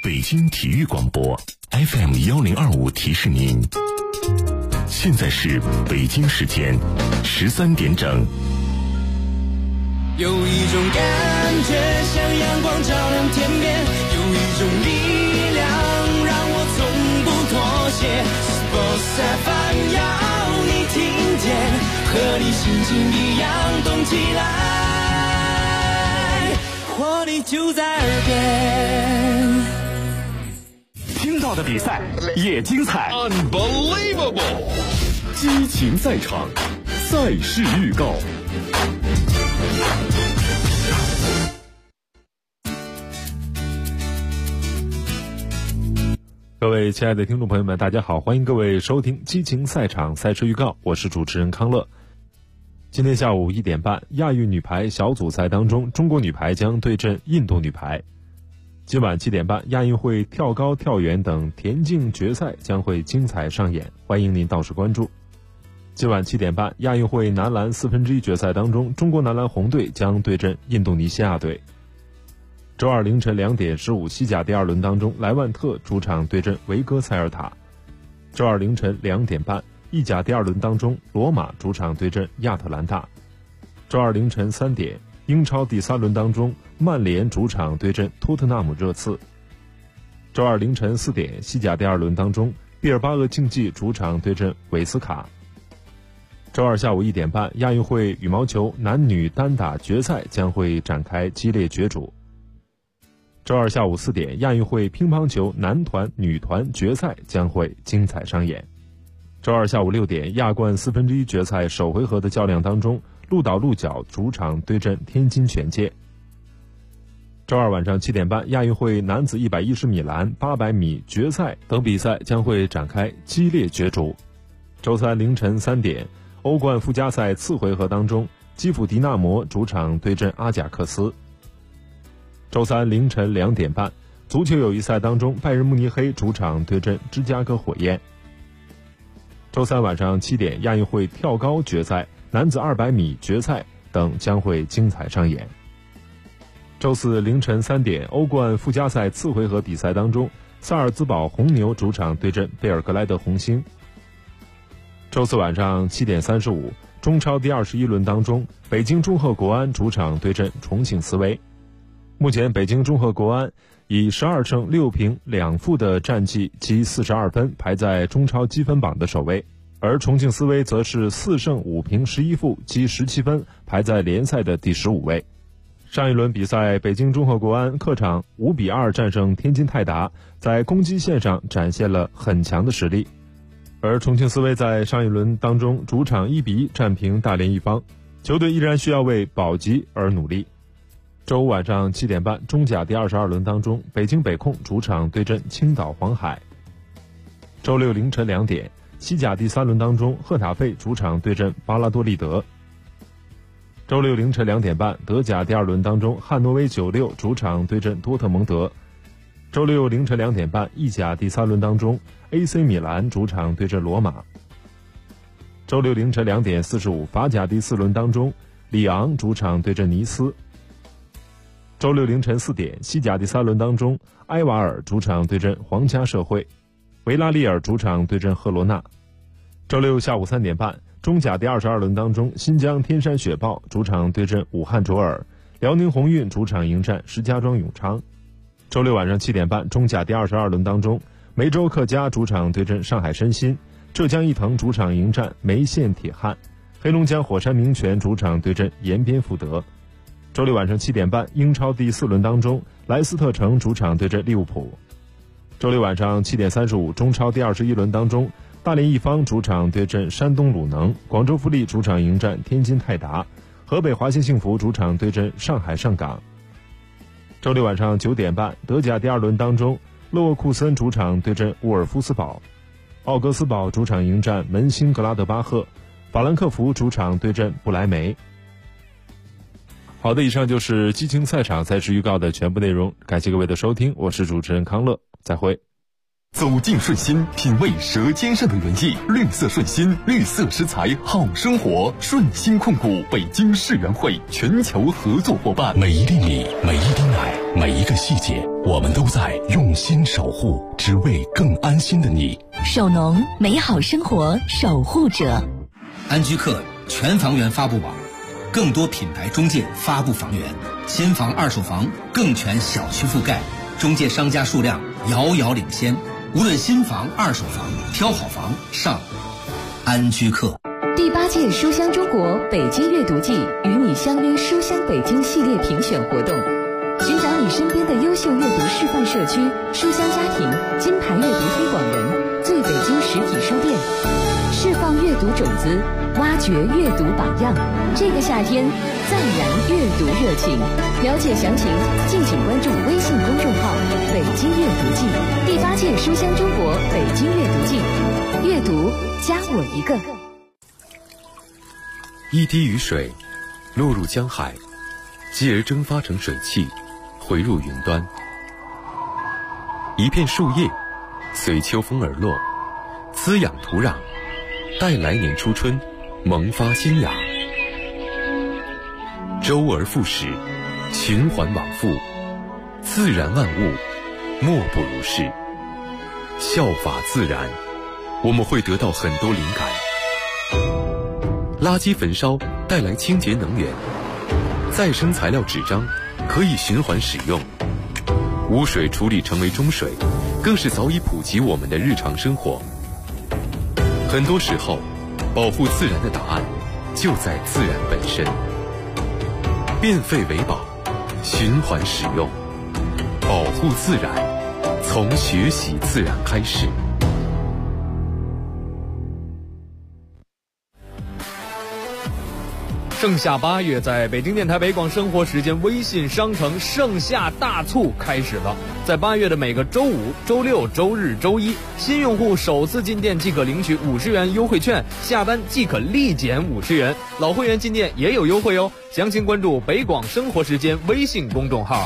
北京体育广播 FM1025提示您，现在是北京时间13点整。 有一种感觉像阳光照亮天边，有一种力量让我从不妥协。Sports FM 要你听见，和你心情一样动起来，活力就在耳边。 听到的比赛也精彩 ，Unbelievable！ 激情赛场，赛事预告。 各位亲爱的听众朋友们，大家好，欢迎各位收听激情赛场赛事预告，我是主持人康乐。今天下午1点半，亚运女排小组赛当中，中国女排将对阵印度女排。今晚7点半，亚运会跳高、跳远等田径决赛将会精彩上演，欢迎您到时关注。今晚7点半，亚运会男篮1/4决赛当中，中国男篮红队将对阵印度尼西亚队。周二凌晨2点15，西甲第2轮当中，莱万特主场对阵维戈塞尔塔。周二凌晨2点半，意甲第2轮当中，罗马主场对阵亚特兰大。周二凌晨3点，英超第3轮当中，曼联主场对阵托特纳姆热刺。周二凌晨4点，西甲第2轮当中，毕尔巴鄂竞技主场对阵韦斯卡。周二下午1点半，亚运会羽毛球男女单打决赛将会展开激烈角逐。周二下午4点，亚运会乒乓球男团女团决赛将会精彩上演。周二下午6点，亚冠1/4决赛首回合的较量当中，鹿岛鹿角主场对阵天津权健。周二晚上7点半，亚运会男子110米栏、800米决赛等比赛将会展开激烈角逐。周三凌晨3点，欧冠附加赛次回合当中，基辅迪纳摩主场对阵阿贾克斯。周三凌晨2点半，足球友谊赛当中，拜仁慕尼黑主场对阵芝加哥火焰。周三晚上7点，亚运会跳高决赛、男子200米决赛等将会精彩上演。周四凌晨3点，欧冠附加赛次回合比赛当中，萨尔兹堡红牛主场对阵贝尔格莱德红星。周四晚上7点35，中超第21轮当中，北京中赫国安主场对阵重庆斯威。目前北京中赫国安以12胜6平2负的战绩积42分，排在中超积分榜的首位，而重庆斯威则是4胜5平11负积17分，排在联赛的第15位。上一轮比赛，北京中赫国安客场5比2战胜天津泰达，在攻击线上展现了很强的实力，而重庆斯威在上一轮当中主场1比1战平大连一方，球队依然需要为保级而努力。周五晚上7点半，中甲第22轮当中，北京北控主场对阵青岛黄海。周六凌晨2点，西甲第3轮当中，赫塔费主场对阵巴拉多利德。周六凌晨2点半，德甲第2轮当中，汉诺威96主场对阵多特蒙德。周六凌晨2点半，意甲第3轮当中， AC 米兰主场对阵罗马。周六凌晨2点45，法甲第4轮当中，里昂主场对阵尼斯。周六凌晨4点，西甲第3轮当中，埃瓦尔主场对阵皇家社会，维拉利尔主场对阵赫罗纳。周六下午3点半，中甲第22轮当中，新疆天山雪豹主场对阵武汉卓尔，辽宁宏运主场迎战石家庄永昌。周六晚上7点半，中甲第22轮当中，梅州客家主场对阵上海申鑫，浙江毅腾主场迎战梅县铁汉，黑龙江火山名泉主场对阵延边富德。周六晚上7点半，英超第4轮当中，莱斯特城主场对阵利物浦。周六晚上7点35，中超第21轮当中，大连一方主场对阵山东鲁能，广州富力主场迎战天津泰达，河北华夏幸福主场对阵上海上港。周六晚上9点半，德甲第2轮当中，勒沃库森主场对阵沃尔夫斯堡，奥格斯堡主场迎战门兴格拉德巴赫，法兰克福主场对阵不莱梅。好的，以上就是激情赛场赛事预告的全部内容，感谢各位的收听，我是主持人康乐，再会。 走进顺心，品味舌尖上的原意。绿色顺心，绿色食材好生活。顺心控股北京世园会全球合作伙伴。 每一粒米，每一滴奶，每一个细节，我们都在用心守护，只为更安心的你。 守农，美好生活守护者。 安居客全房源发布网，更多品牌中介发布房源，新房二手房更全小区覆盖，中介商家数量遥遥领先。无论新房、二手房，挑好房上安居客。 第8届书香中国北京阅读季与你相约书香北京系列评选活动，寻找你身边的优秀阅读示范社区、书香家庭、金牌阅读推广人、最北京实体书店，释放阅读种子，挖掘阅读榜样。这个夏天再燃阅读热情。了解详情，敬请关注微信公众号“北京阅读季”。第8届书香中国北京阅读季，阅读加我一个。 一滴雨水落入江海，继而蒸发成水汽，回入云端。一片树叶随秋风而落，滋养土壤，待来年初春萌发新芽。周而复始，循环往复，自然万物莫不如是。效法自然，我们会得到很多灵感。垃圾焚烧带来清洁能源，再生材料纸张可以循环使用，污水处理成为中水，更是早已普及我们的日常生活。很多时候，保护自然的答案就在自然本身。变废为宝，循环使用，保护自然，从学习自然开始。 盛夏8月，在北京电台北广生活时间微信商城盛夏大促开始了。在8月的每个周五、周六、周日、周一，新用户首次进店即可领取50元优惠券，下单即可立减50元。老会员进店也有优惠哦。详情关注北广生活时间微信公众号。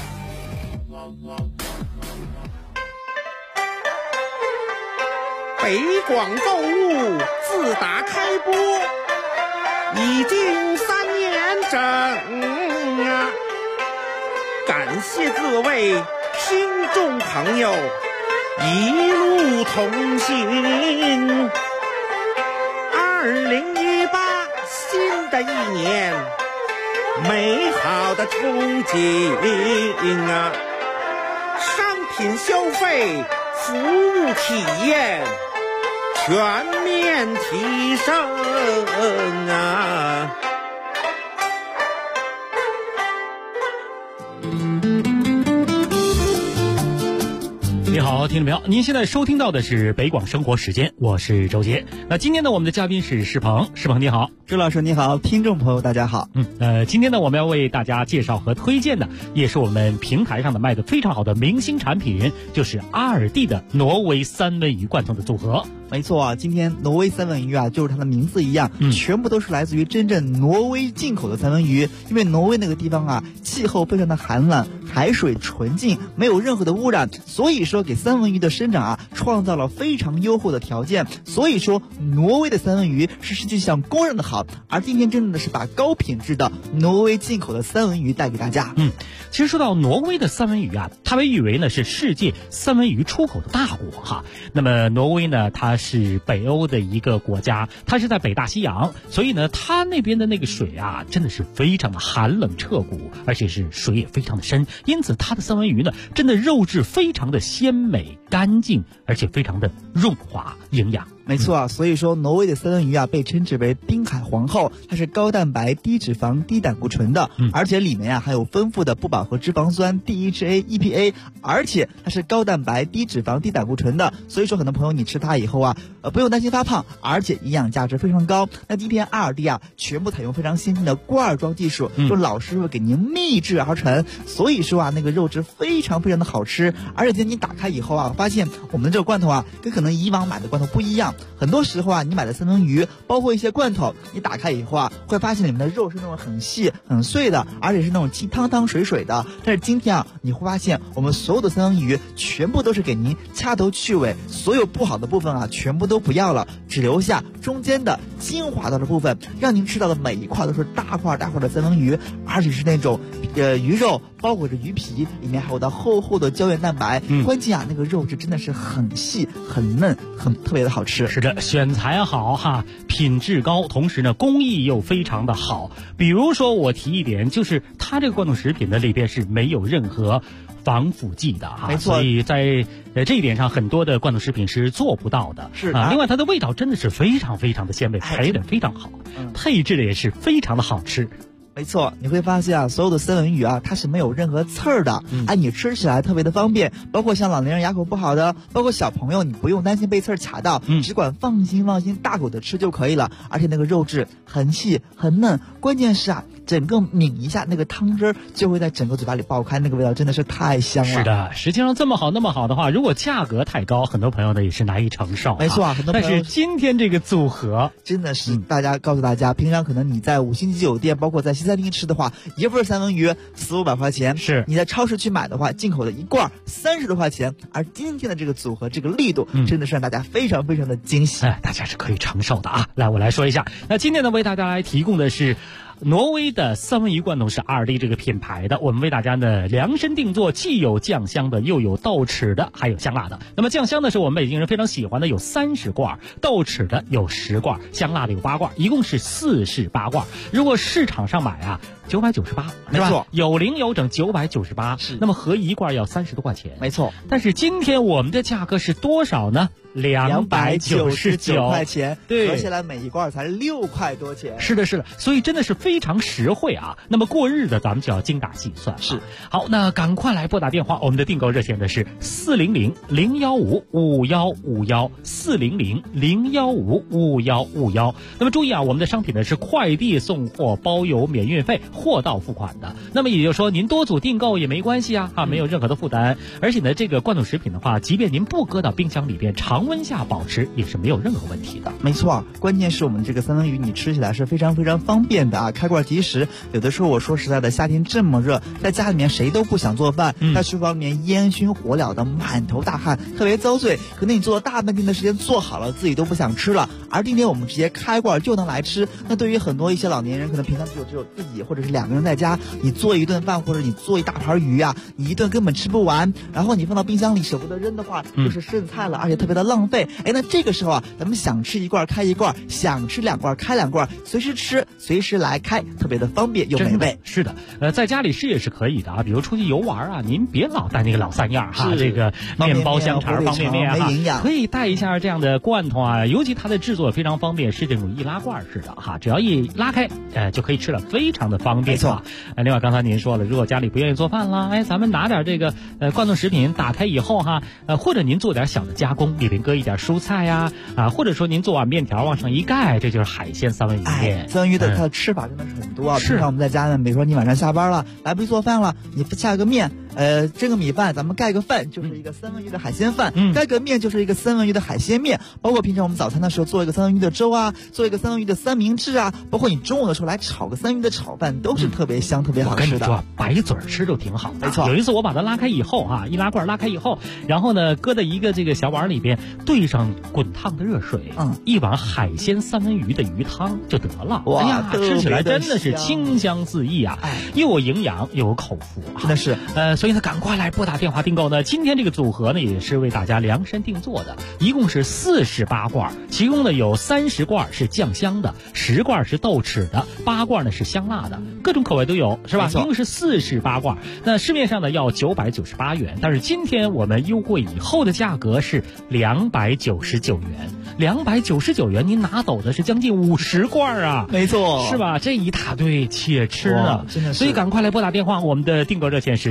北广购物自打开播已经3年整啊！感谢各位听众朋友一路同行。2018新的一年，美好的憧憬啊！商品消费、服务体验全面提升啊！ 你好，听众朋友，您现在收听到的是北广生活时间，我是周杰。那今天呢，我们的嘉宾是施鹏，施鹏你好。 周老师你好，听众朋友大家好。 今天呢，我们要为大家介绍和推荐的，也是我们平台上的卖的非常好的明星产品，就是阿尔蒂的挪威三文鱼罐头的组合。 没错啊，今天挪威三文鱼啊，就是它的名字一样，全部都是来自于真正挪威进口的三文鱼。因为挪威那个地方啊，气候非常的寒冷，海水纯净，没有任何的污染，所以说给三文鱼的生长啊，创造了非常优厚的条件。所以说，挪威的三文鱼是世界上公认的好。而今天真正的是把高品质的挪威进口的三文鱼带给大家。 其实说到挪威的三文鱼啊，它被誉为呢是世界三文鱼出口的大国哈。那么挪威呢，它是北欧的一个国家，它是在北大西洋，所以呢，它那边的那个水啊，真的是非常的寒冷彻骨，而且是水也非常的深，因此它的三文鱼呢，真的肉质非常的鲜美干净，而且非常的润滑营养。 没错啊，所以说挪威的三文鱼啊被称之为滨海皇后，它是高蛋白、低脂肪、低胆固醇的，而且里面啊还有丰富的不饱和脂肪酸 DHA、EPA， 而且它是高蛋白、低脂肪、低胆固醇的，所以说很多朋友你吃它以后啊，不用担心发胖，而且营养价值非常高。那今天阿尔蒂啊全部采用非常先进的罐装技术，用老师傅给您秘制而成，所以说啊那个肉质非常非常的好吃，而且今天你打开以后啊，发现我们的这个罐头啊跟可能以往买的罐头不一样。 很多时候啊，你买的三文鱼，包括一些罐头，你打开以后啊，会发现里面的肉是那种很细很碎的，而且是那种汤汤水水的。但是今天啊，你会发现我们所有的三文鱼全部都是给您掐头去尾，所有不好的部分啊全部都不要了，只留下中间的精华的部分，让您吃到的每一块都是大块大块的三文鱼，而且是那种鱼肉包裹着鱼皮，里面还有厚厚的胶原蛋白。关键啊，那个肉质真的是很细很嫩，特别的好吃。 是的，选材好哈，品质高，同时呢工艺又非常的好。比如说我提一点，就是它这个罐头食品的里边是没有任何防腐剂的哈， 没错。 所以在这一点上，很多的罐头食品是做不到的。 是啊，另外它的味道真的是非常非常的鲜美，配的非常好，配置的也是非常的好吃。 没错，你会发现啊，所有的三文鱼啊，它是没有任何刺儿的，你吃起来特别的方便。包括像老年人牙口不好的，包括小朋友，你不用担心被刺儿卡到，只管放心大口的吃就可以了。而且那个肉质很细很嫩，关键是啊，整个抿一下那个汤汁就会在整个嘴巴里爆开，那个味道真的是太香了。 是的，实际上这么好那么好的话，如果价格太高，很多朋友呢也是难以承受。 没错啊，很多朋友。 但是今天这个组合真的是告诉大家，平常可能你在5星级酒店，包括在西餐厅吃的话，一份三文鱼400-500块钱， 是你在超市去买的话，进口的一罐30多块钱。而今天的这个组合，这个力度真的是让大家非常非常的惊喜， 大家是可以承受的啊。来，我来说一下，那今天呢为大家来提供的是挪威的三文鱼罐头，是ALDI这个品牌的，我们为大家呢量身定做，既有酱香的，又有豆豉的，还有香辣的。那么酱香的是我们北京人非常喜欢的，有30罐；豆豉的有10罐；香辣的有8罐，一共是48罐。如果市场上买啊，998， 没错， 有零有整998， 是。 那么合一罐要30多块钱， 没错。 但是今天我们的价格是多少呢？299 块钱， 对， 合起来每一罐才6块多钱。 是的，是的，所以真的是非常实惠啊。那么过日子咱们就要精打细算。 是， 好，那赶快来拨打电话，我们的订购热线的是400-015-5151，400-015-5151。那么注意啊，我们的商品呢是快递送货，包邮免运费，货到付款的。那么也就是说，您多组订购也没关系啊，没有任何的负担。而且呢，这个罐头食品的话，即便您不搁到冰箱里边，常温下保持也是没有任何问题的。 没错，关键是我们这个三文鱼你吃起来是非常非常方便的啊，开罐即食。有的时候我说实在的，夏天这么热，在家里面谁都不想做饭，在厨房里面烟熏火燎的，满头大汗，特别遭罪。可能你做了大半天的时间做好了，自己都不想吃了。而今天我们直接开罐就能来吃。那对于很多一些老年人，可能平常只有自己或者是2个人在家，你做一顿饭或者你做一大盘鱼啊，你一顿根本吃不完，然后你放到冰箱里舍不得扔的话，就是剩菜了，而且特别的浪费。那这个时候啊，咱们想吃1罐开1罐，想吃2罐开2罐，随时吃随时来开，特别的方便又美味。 是的，在家里吃也是可以的啊，比如出去游玩啊，您别老带那个老3样哈，这个面包香肠、方便面没营养， 可以带一下这样的罐头啊，尤其它的制作非常方便，是这种易拉罐式的哈，只要一拉开，就可以吃了，非常的方便。 没错。 另外刚才您说了，如果家里不愿意做饭了，咱们拿点这个罐头食品打开以后哈，或者您做点小的加工，里边搁一点蔬菜呀，或者说您做碗面条往上一盖，这就是海鲜三文鱼面。 三文鱼的它的吃法真的是很多啊。平常我们在家呢，比如说你晚上下班了，来不及做饭了，你下个面，蒸个米饭，咱们盖个饭就是一个三文鱼的海鲜饭，盖个面就是一个三文鱼的海鲜面。包括平常我们早餐的时候做一个三文鱼的粥啊，做一个三文鱼的三明治啊，包括你中午的时候来炒个三文鱼的炒饭，都是特别香、特别好吃的。 我跟你说，白嘴吃就挺好的。 没错， 有一次我把它拉开以后哈，易拉罐拉开以后，然后呢搁在一个这个小碗里边，兑上滚烫的热水，一碗海鲜三文鱼的鱼汤就得了。 哇， 哎呀，吃起来真的是清香四溢啊，又有营养又有口福， 真的是。 所以呢，赶快来拨打电话订购呢。今天这个组合呢，也是为大家量身定做的，一共是48罐，其中呢有30罐是酱香的，10罐是豆豉的，8罐呢是香辣的，各种口味都有，是吧？一共是48罐。那市面上呢要998元，但是今天我们优惠以后的价格是299元。299元，您拿走的是将近50罐啊！ 没错， 是吧？这一大堆且吃啊， 真的是。 所以赶快来拨打电话，我们的订购热线是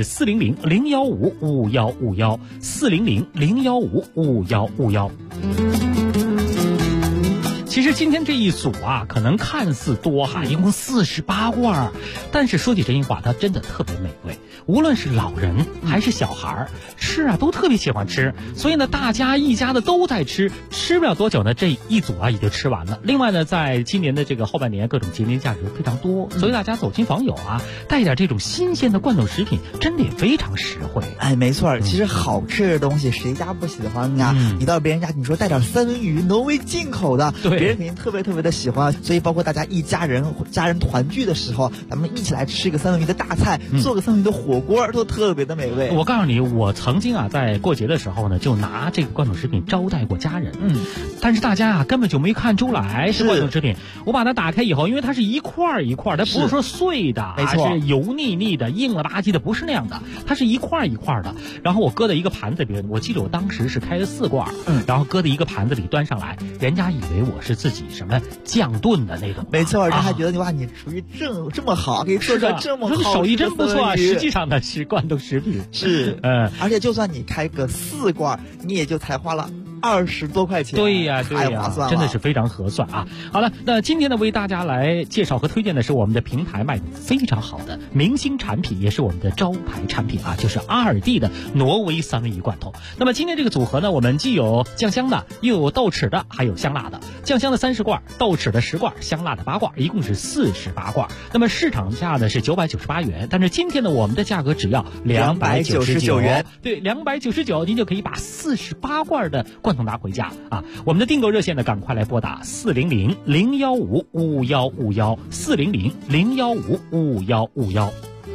400-015-5151，400-015-5151。 其实今天这一组啊，可能看似多哈，一共48罐，但是说起真心话，它真的特别美味。无论是老人还是小孩吃啊，都特别喜欢吃。所以呢，大家一家的都在吃，吃不了多久呢，这一组啊也就吃完了。另外呢，在今年的这个后半年，各种节年假日非常多，所以大家走亲访友啊，带点这种新鲜的罐头食品，真的也非常实惠。 哎，没错，其实好吃的东西谁家不喜欢呀？你到别人家，你说带点三文鱼，挪威进口的， 对， 别人肯定特别的喜欢。所以包括大家一家人团聚的时候，咱们一起来吃一个三文鱼的大菜，做个三文鱼的火锅，都特别的美味。 我告诉你，我曾经啊在过节的时候呢，就拿这个罐头食品招待过家人。但是大家啊根本就没看出来是罐头食品。我把它打开以后，因为它是一块一块，它不是说碎的， 没错， 是油腻腻的、硬了吧唧的，不是那样的，它是一块一块的。然后我搁在一个盘子里，我记得我当时是开了4罐，然后搁在一个盘子里端上来，人家以为我是自己什么酱炖的那种。 没错，人家还觉得哇，你厨艺这么好，可以做出这么好， 手艺真不错啊。实际上呢是罐头食品， 是而且就算你开个4罐，你也就才花了20多块钱。 对呀， 太划算了， 真的是非常合算啊！好了，那今天呢，为大家来介绍和推荐的是我们的平台卖的非常好的明星产品，也是我们的招牌产品啊，就是阿尔蒂的挪威三文鱼罐头。那么今天这个组合呢，我们既有酱香的，又有豆豉的，还有香辣的。酱香的30罐，豆豉的10罐，香辣的8罐，一共是48罐。那么市场价呢是998元，但是今天呢，我们的价格只要299元。对，299，您就可以把48罐的罐头拿回家啊！我们的订购热线呢，赶快来拨打400-015-5151，400-015-5151。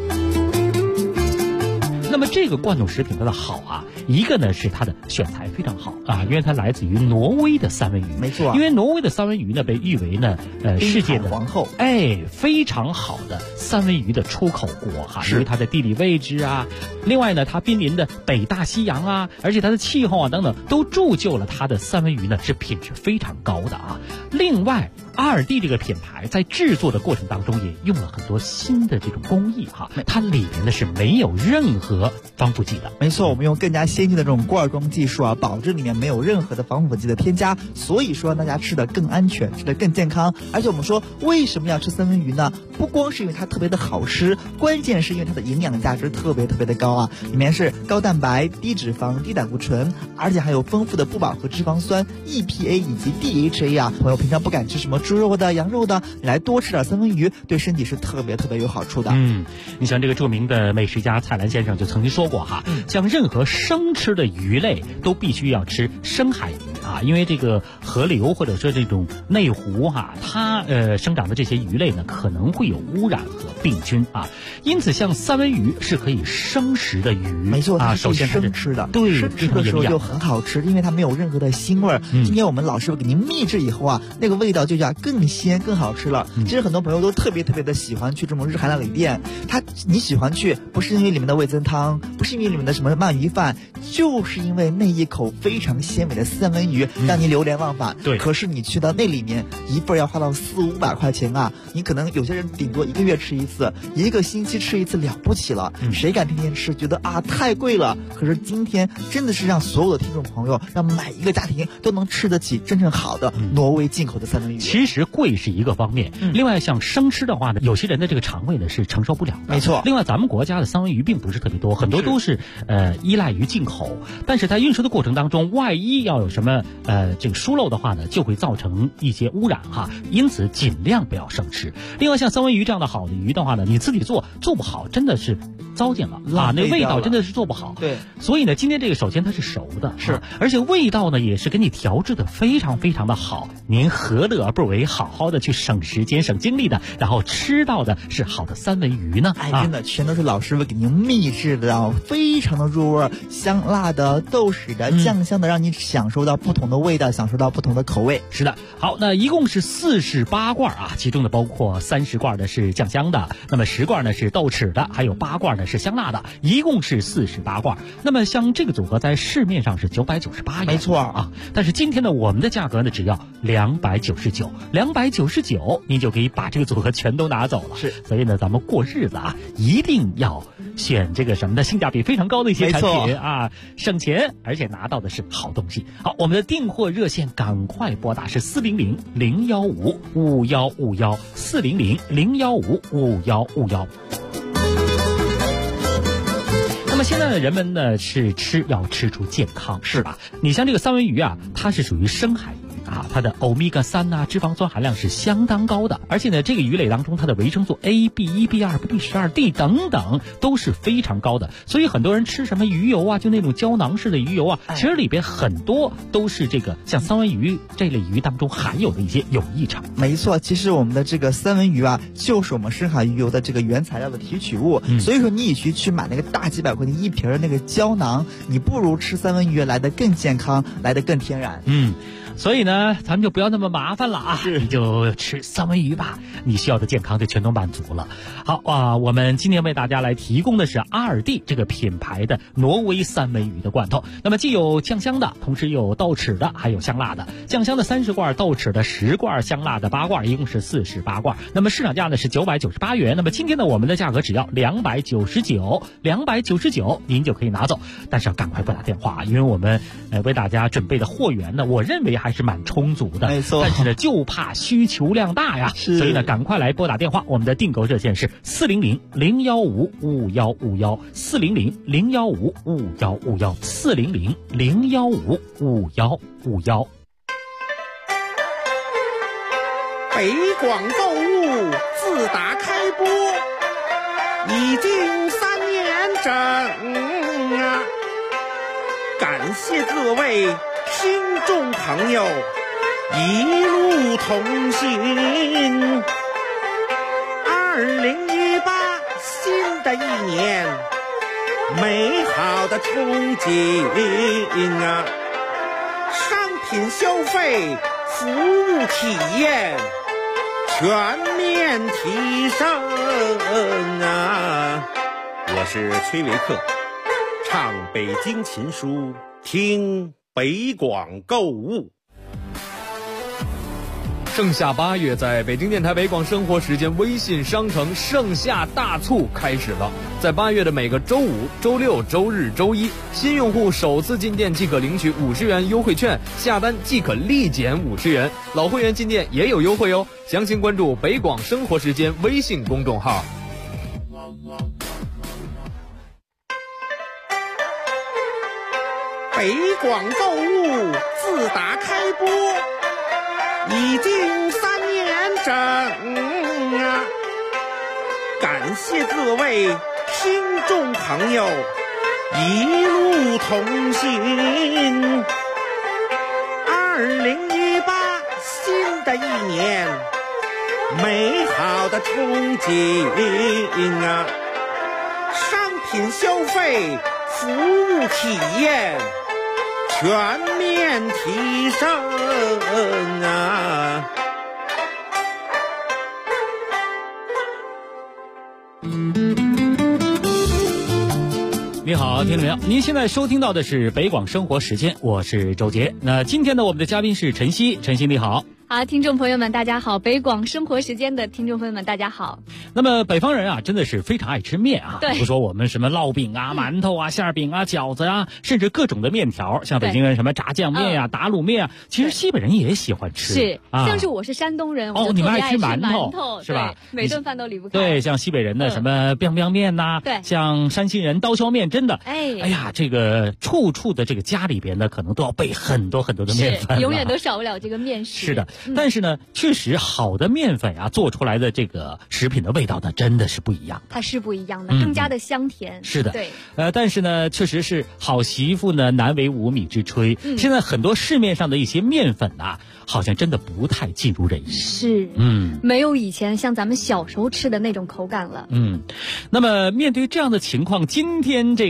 那么这个罐头食品它的好啊，一个呢是它的选材非常好啊，因为它来自于挪威的三文鱼， 没错， 因为挪威的三文鱼呢被誉为呢世界的皇后， 非常好的三文鱼的出口国哈，因为它的地理位置啊，另外呢它濒临的北大西洋啊，而且它的气候啊等等都铸就了它的三文鱼呢是品质非常高的啊。另外阿尔蒂这个品牌在制作的过程当中也用了很多新的这种工艺哈，它里面呢是没有任何防腐剂的。 没错，我们用更加先进的这种罐装技术啊，保证里面没有任何的防腐剂的添加，所以说大家吃的更安全，吃的更健康。而且我们说为什么要吃三文鱼呢？不光是因为它特别的好吃，关键是因为它的营养价值特别的高啊，里面是高蛋白、低脂肪、低胆固醇，而且还有丰富的不饱和脂肪酸 EPA 以及 DHA 啊。朋友平常不敢吃什么猪肉的、羊肉的，你来多吃点三文鱼，对身体是特别有好处的。 你像这个著名的美食家蔡澜先生就曾经说过哈，像任何生吃的鱼类都必须要吃深海鱼啊，因为这个河流或者说这种内湖哈，它生长的这些鱼类呢可能会有污染和病菌啊，因此像三文鱼是可以生食的鱼， 没错，它首先是生吃的， 对， 生吃的时候就很好吃，因为它没有任何的腥味。今天我们老师傅给您秘制以后啊，那个味道就叫更鲜更好吃了。其实很多朋友都特别的喜欢去这种日韩料理店，你喜欢去不是因为里面的味增汤，不是因为里面的什么鳗鱼饭，就是因为那一口非常鲜美的三文鱼让你流连忘返。 对， 可是你去到那里面一份要花到400-500块钱啊，你可能有些人顶多1个月吃一次，1个星期吃一次了不起了，谁敢天天吃？觉得啊太贵了。可是今天真的是让所有的听众朋友，让每一个家庭都能吃得起真正好的挪威进口的三文鱼。 其实贵是一个方面，另外像生吃的话呢，有些人的这个肠胃呢是承受不了的。 没错。 另外咱们国家的三文鱼并不是特别多，很多都是依赖于进口，但是在运输的过程当中，万一要有什么这个疏漏的话呢，就会造成一些污染哈，因此尽量不要生吃。另外像三文鱼这样的好的鱼的话呢，你自己做不好，真的是糟践了啊，那味道真的是做不好。 对， 所以呢，今天这个首先它是熟的， 是， 而且味道呢也是给你调制的非常的好，您何乐而不为好好的去省时间省精力的，然后吃到的是好的三文鱼呢？ 真的全都是老师傅给您秘制的，非常的入味，香辣的、豆豉的、酱香的，让你享受到不同的味道，享受到不同的口味。 是的，好，那一共是48罐啊，其中呢包括30罐的是酱香的，那么10罐呢是豆豉的，还有8罐呢是香辣的，一共是48罐。那么像这个组合在市面上是998元， 没错啊。但是今天呢，我们的价格呢只要299，299您就可以把这个组合全都拿走了。 是， 所以呢，咱们过日子啊，一定要选这个什么的性价比非常高的一些产品啊，省钱，而且拿到的是好东西。好，我们的订货热线赶快拨打是400-015-5151，400-015-5151。那么现在的人们呢是要吃出健康，是吧？你像这个三文鱼啊，它是属于深海鱼啊，它的欧米伽3啊脂肪酸含量是相当高的，而且呢这个鱼类当中它的维生素 A、B1、B2、B12、D 等等都是非常高的，所以很多人吃什么鱼油啊，就那种胶囊式的鱼油啊，其实里边很多都是这个像三文鱼这类鱼当中含有的一些有益成分。 没错，其实我们的这个三文鱼啊，就是我们深海鱼油的这个原材料的提取物，所以说你与其去买那个大几百块钱一瓶的那个胶囊，你不如吃三文鱼来得更健康，来得更天然。 所以呢，咱们就不要那么麻烦了啊，你就吃三文鱼吧，你需要的健康就全都满足了。好啊，我们今天为大家来提供的是阿尔蒂这个品牌的挪威三文鱼的罐头。那么既有酱香的，同时有豆豉的，还有香辣的。酱香的30罐，豆豉的10罐，香辣的8罐，一共是48罐。那么市场价呢是998元。那么今天呢，我们的价格只要299，299您就可以拿走。但是要赶快拨打电话，因为我们为大家准备的货源呢，我认为还是蛮充足的， 没错。 但是呢，就怕需求量大呀，所以呢，赶快来拨打电话。我们的订购热线是400-015-5151，400-015-5151，400-015-5151。 北广购物自打开播已经3年整啊，感谢各位听众朋友一路同行。2018新的一年，美好的憧憬啊，商品消费、服务体验全面提升啊！我是崔维克，唱北京琴书，听北广购物。 盛夏8月，在北京电台北广生活时间微信商城盛夏大促开始了。在8月的每个周五、周六、周日、周一，新用户首次进店即可领取50元优惠券，下单即可立减50元。老会员进店也有优惠哦。详情关注北广生活时间微信公众号。 北广购物自打开播已经3年整啊，感谢各位听众朋友一路同行。2018新的一年，美好的憧憬啊，商品消费、服务体验全面提升啊！ 你好，听众朋友，您现在收听到的是北广生活时间，我是周杰。那今天呢，我们的嘉宾是晨曦，晨曦你好。 好，听众朋友们大家好，北广生活时间的听众朋友们大家好。 那么北方人啊，真的是非常爱吃面啊， 对， 比如说我们什么烙饼啊、馒头啊、馅儿饼啊、饺子啊，甚至各种的面条，像北京人什么炸酱面呀、打卤面啊，其实西北人也喜欢吃。 是， 啊， 像是我是山东人， 哦，你们爱吃馒头是吧？ 每顿饭都离不开。 对，像西北人的什么 biang 面呐， 对， 像山西人刀削面，真的， 哎呀，这个处处的这个家里边呢，可能都要备很多很多的面粉， 永远都少不了这个面食。 是的，但是呢，确实好的面粉啊，做出来的这个食品的味道呢，真的是不一样。 它是不一样的，更加的香甜。 是的， 对。 但是呢，确实是好媳妇呢难为无米之炊。现在很多市面上的一些面粉啊，好像真的不太尽如人意。 是，没有以前像咱们小时候吃的那种口感了。 那么面对这样的情况，今天这个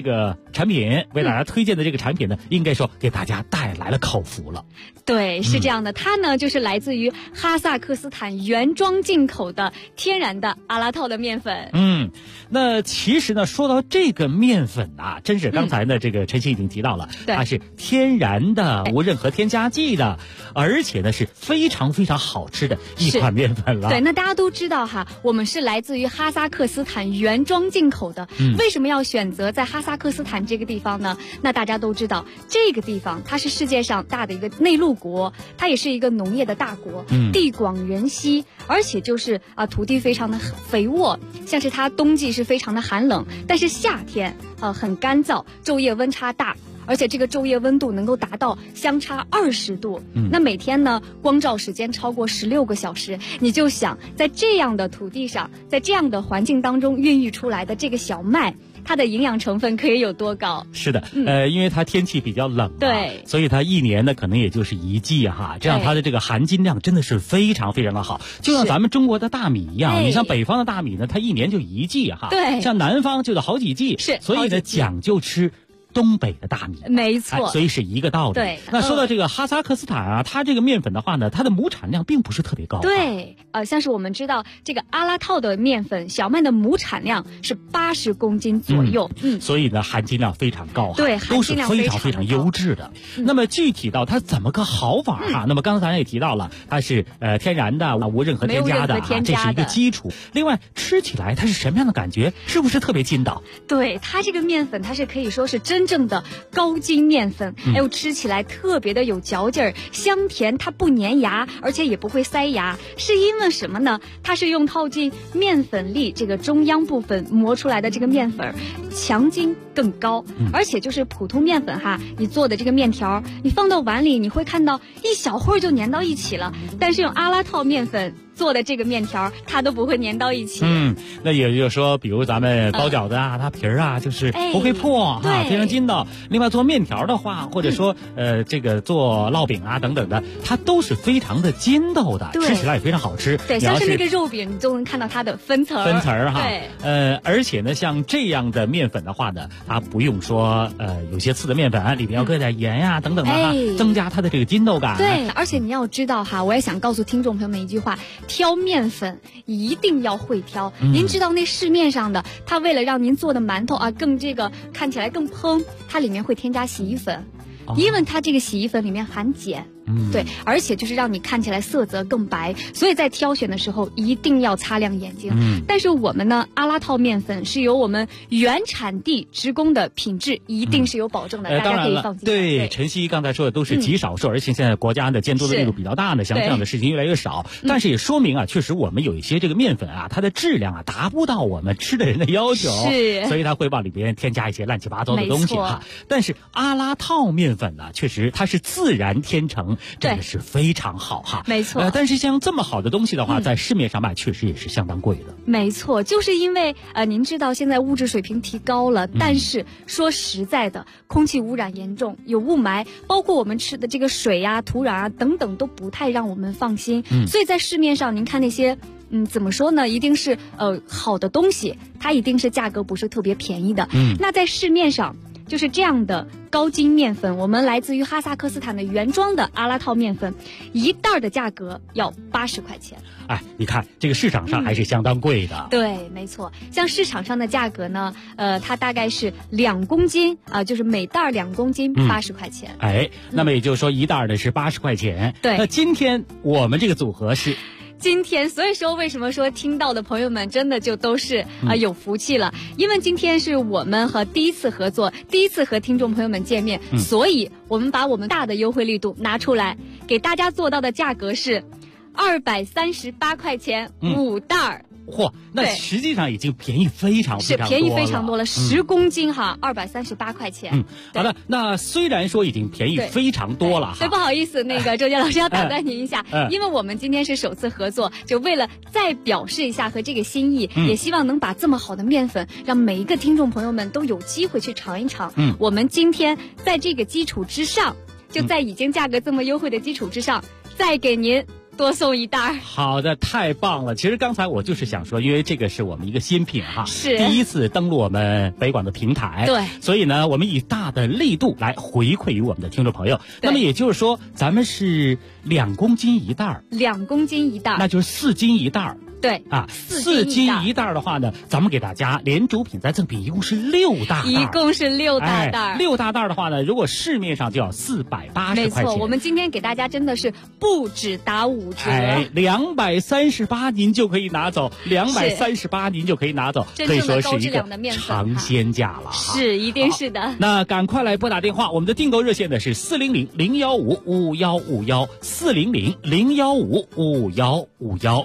产品，为大家推荐的这个产品呢，应该说给大家带来了口福了。 对，是这样的，它呢就是来自于哈萨克斯坦原装进口的天然的阿拉套的面粉。 那其实呢，说到这个面粉啊，真是刚才呢这个陈曦已经提到了，它是天然的，无任何添加剂的，而且呢是非常非常好吃的一款面粉了。 对，那大家都知道哈，我们是来自于哈萨克斯坦原装进口的。为什么要选择在哈萨克斯坦这个地方呢？那大家都知道，这个地方它是世界上大的一个内陆国，它也是一个农业的大国，地广人稀，而且就是土地非常的肥沃，像是它冬季是非常的寒冷，但是夏天很干燥，昼夜温差大。而且这个昼夜温度能够达到相差20度，那每天呢光照时间超过16个小时，你就想在这样的土地上，在这样的环境当中孕育出来的这个小麦，它的营养成分可以有多高？ 是的，因为它天气比较冷， 对， 所以它一年呢可能也就是一季哈，这样它的这个含金量真的是非常非常的好，就像咱们中国的大米一样，你像北方的大米呢，它一年就一季哈， 对， 像南方就得好几季， 是， 所以呢讲究吃东北的大米， 没错， 所以是一个道理。 对， 那说到这个哈萨克斯坦啊，它这个面粉的话呢，它的亩产量并不是特别高。 对，像是我们知道这个阿拉套的面粉，小麦的亩产量是80公斤左右， 所以呢含金量非常高， 对， 都是非常非常优质的。那么具体到它怎么个好法哈？那么刚才咱也提到了，它是天然的，无任何添加的，这是一个基础。另外吃起来它是什么样的感觉？是不是特别筋道？ 对，它这个面粉它是可以说是真正的高筋面粉，吃起来特别的有嚼劲儿，香甜，它不粘牙，而且也不会塞牙。是因为什么呢？它是用套进面粉粒这个中央部分磨出来的这个面粉，强筋更高，而且就是普通面粉哈，你做的这个面条，你放到碗里，你会看到一小会儿就粘到一起了，但是用阿拉套面粉做的这个面条，它都不会粘到一起。 那也就是说，比如咱们包饺子啊，它皮儿啊，就是不会破哈，非常筋道。另外做面条的话，或者说这个做烙饼啊等等的，它都是非常的筋道的，吃起来也非常好吃。 对，像是那个肉饼，你就能看到它的分层哈。对，而且呢，像这样的面粉的话呢，它不用说有些次的面粉里边要搁点盐呀等等的哈，增加它的这个筋道感。 对，而且你要知道哈，我也想告诉听众朋友们一句话。挑面粉一定要会挑，您知道那市面上的，它为了让您做的馒头更这个看起来更蓬，它里面会添加洗衣粉，因为它这个洗衣粉里面含碱。对，而且就是让你看起来色泽更白，所以在挑选的时候一定要擦亮眼睛。但是我们呢，阿拉套面粉是由我们原产地直供的，品质一定是有保证的，大家可以放心。 对，陈曦刚才说的都是极少数，而且现在国家的监督的力度比较大呢，像这样的事情越来越少。但是也说明确实我们有一些这个面粉它的质量达不到我们吃的人的要求， 是， 所以它会往里边添加一些乱七八糟的东西哈。但是阿拉套面粉呢，确实它是自然天成。真的是非常好哈， 没错。 但是像这么好的东西的话，在市面上卖确实也是相当贵的。 没错，就是因为您知道现在物质水平提高了，但是说实在的，空气污染严重，有雾霾，包括我们吃的这个水呀、土壤等等都不太让我们放心。所以在市面上您看那些怎么说呢？一定是好的东西，它一定是价格不是特别便宜的。那在市面上。就是这样的高筋面粉，我们来自于哈萨克斯坦的原装的阿拉套面粉，一袋的价格要80块钱。 你看这个市场上还是相当贵的。 对，没错。像市场上的价格呢，它大概是2公斤就是每袋2公斤80块钱。 那么也就是说一袋的是80块钱。 对。 那今天我们这个组合是。 今天，所以说为什么说听到的朋友们真的就都是有福气了？因为今天是我们和第一次合作，第一次和听众朋友们见面，所以我们把我们大的优惠力度拿出来，给大家做到的价格是238块钱5袋。 那实际上已经便宜非常非常多了， 是便宜非常多了，10公斤238块钱。 好的，那虽然说已经便宜非常多了所以不好意思，那个周杰老师要打断您一下，因为我们今天是首次合作，就为了再表示一下和这个心意，也希望能把这么好的面粉让每一个听众朋友们都有机会去尝一尝。我们今天在这个基础之上，就在已经价格这么优惠的基础之上，再给您多送一袋。 好的，太棒了！其实刚才我就是想说，因为这个是我们一个新品哈， 是第一次登陆我们北广的平台， 对， 所以呢，我们以大的力度来回馈于我们的听众朋友。那么也就是说，咱们是2公斤一袋 ，2公斤一袋， 那就是4斤一袋。 对啊，4斤一袋的话呢，咱们给大家连主品再赠品，一共是6大袋， 一共是6大袋。 6大袋的话呢，如果市面上就要480块钱。 没错，我们今天给大家真的是不止打5折 ，238您就可以拿走，238您就可以拿走，可以说是一个尝鲜价了。 是，一定是的。 那赶快来拨打电话，我们的订购热线呢是400-015-5151，400-015-5151。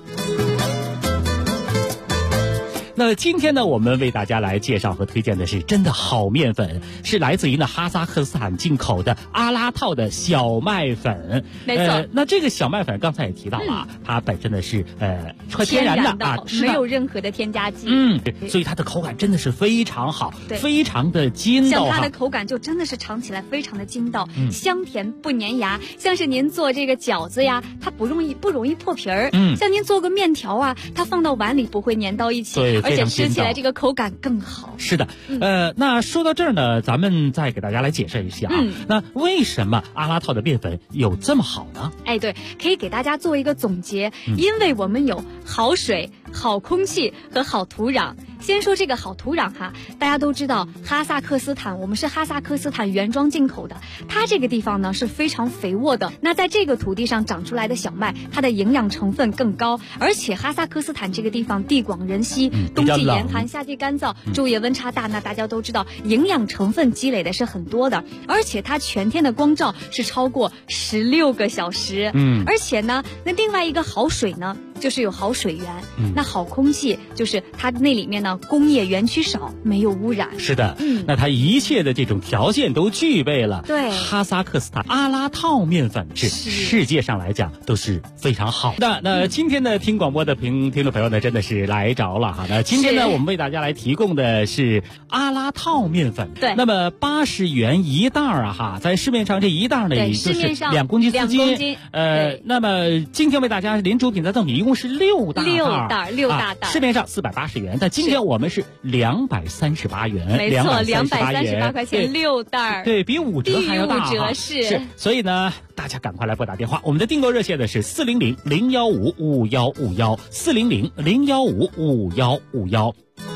那今天呢，我们为大家来介绍和推荐的是真的好面粉，是来自于呢哈萨克斯坦进口的阿拉套的小麦粉。 没错。 那这个小麦粉刚才也提到了，它本身呢是天然的啊， 没有任何的添加剂。 所以它的口感真的是非常好，非常的筋道。 像它的口感就真的是尝起来非常的筋道，香甜不粘牙。像是您做这个饺子呀，它不容易破皮儿。像您做个面条啊，它放到碗里不会粘到一起。 对。 而且吃起来这个口感更好。 是的，那说到这儿呢，咱们再给大家来解释一下啊。那为什么阿拉套的面粉有这么好呢？ 哎，对，可以给大家做一个总结，因为我们有好水、好空气和好土壤。先说这个好土壤哈，大家都知道哈萨克斯坦，我们是哈萨克斯坦原装进口的，它这个地方呢是非常肥沃的。那在这个土地上长出来的小麦，它的营养成分更高，而且哈萨克斯坦这个地方地广人稀，冬季严寒，夏季干燥，昼夜温差大，那大家都知道营养成分积累的是很多的，而且它全天的光照是超过16个小时。而且呢，那另外一个好水呢，就是有好水源，那好空气就是它那里面呢工业园区少，没有污染。 是的，那它一切的这种条件都具备了。 对， 哈萨克斯坦阿拉套面粉是世界上来讲都是非常好的。那今天呢，听广播的听众朋友呢，真的是来着了哈。那今天呢，我们为大家来提供的是阿拉套面粉。 对， 那么80元一袋啊哈，在市面上这一袋呢，也就是2公斤4斤。那么今天为大家连主品再赠品，一共是6大袋，市面上480元，但今天我们是238元， 没错，238块钱6袋， 对比5折还要大哈。 5折是， 所以呢，大家赶快来拨打电话，我们的订购热线的是400-015-5151，400-015-5151。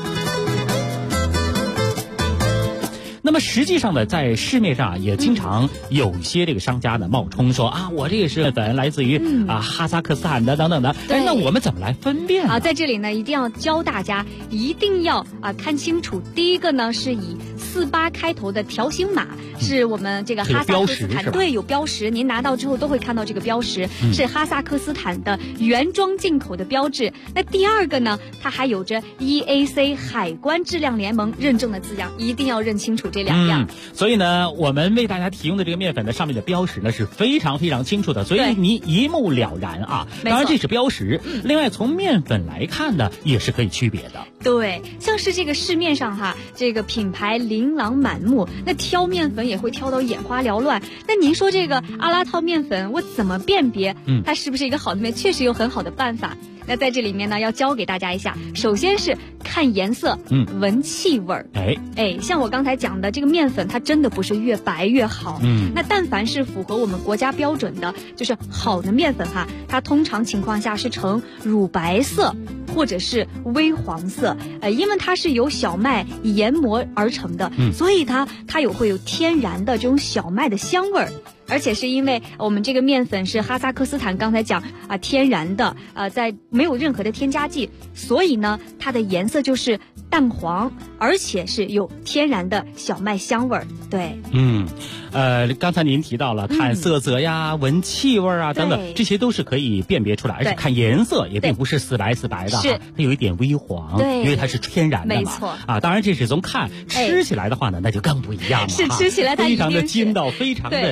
那么实际上呢，在市面上也经常有一些这个商家呢冒充说啊，我这个是粉来自于哈萨克斯坦的等等的。那我们怎么来分辨呢？ 在这里呢，一定要教大家，一定要看清楚。第一个呢，是以48开头的条形码，是我们这个哈萨克斯坦，对，有标识，您拿到之后都会看到这个标识，是哈萨克斯坦的原装进口的标志。那第二个呢，它还有着 EAC 海关质量联盟认证的字样，一定要认清楚这2样。 所以呢，我们为大家提供的这个面粉呢，上面的标识呢是非常非常清楚的，所以你一目了然啊。当然这是标识，另外从面粉来看呢，也是可以区别的。 对，像是这个市面上哈，这个品牌琳琅满目，那挑面粉也会挑到眼花缭乱。那您说这个阿拉套面粉，我怎么辨别它是不是一个好的面？确实有很好的办法。那在这里面呢，要教给大家一下，首先是看颜色，闻气味儿。像我刚才讲的这个面粉，它真的不是越白越好。那但凡是符合我们国家标准的，就是好的面粉哈，它通常情况下是呈乳白色或者是微黄色，因为它是由小麦研磨而成的，所以它会有天然的这种小麦的香味儿。而且是因为我们这个面粉是哈萨克斯坦刚才讲天然的，在没有任何的添加剂，所以呢它的颜色就是淡黄，而且是有天然的小麦香味儿。对， 刚才您提到了看色泽呀、闻气味啊等等，这些都是可以辨别出来，而且看颜色也并不是死白的，它有一点微黄，因为它是天然的嘛。 没错当然这是从看，吃起来的话呢，那就更不一样了。 是吃起来它非常的筋道，非常的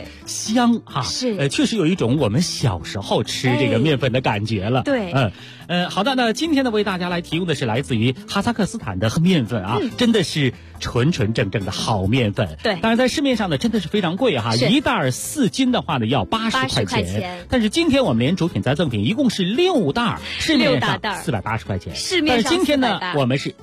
香哈， 是确实有一种我们小时候吃这个面粉的感觉了。 对， 好的，那今天呢为大家来提供的是来自于哈萨克斯坦的面粉啊，真的是纯纯正正的好面粉。 对， 当然在市面上呢真的是非常贵哈，一袋4斤的话呢要80块钱，但是今天我们连主品再赠品一共是6袋，市面上480块钱， 市面上但是今天呢我们是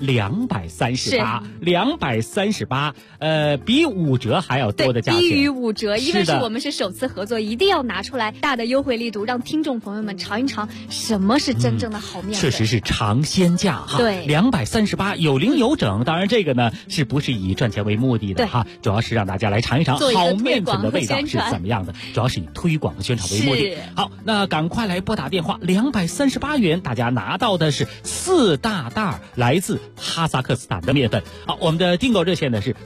238，比5折还要多的价钱， 低于5折，因为是我们是首次合作，一定要拿出来大的优惠力度，让听众朋友们尝一尝什么是真正的好面粉。 确实是尝鲜价哈， 对 ，238有零有整。当然这个呢是不是以赚钱为目的的哈，主要是让大家来尝一尝好面粉的味道是怎么样的，主要是以推广和宣传为目的。好，那赶快来拨打电话，238元，大家拿到的是4大袋来自哈萨克斯坦的面粉。好，我们的订购热线呢是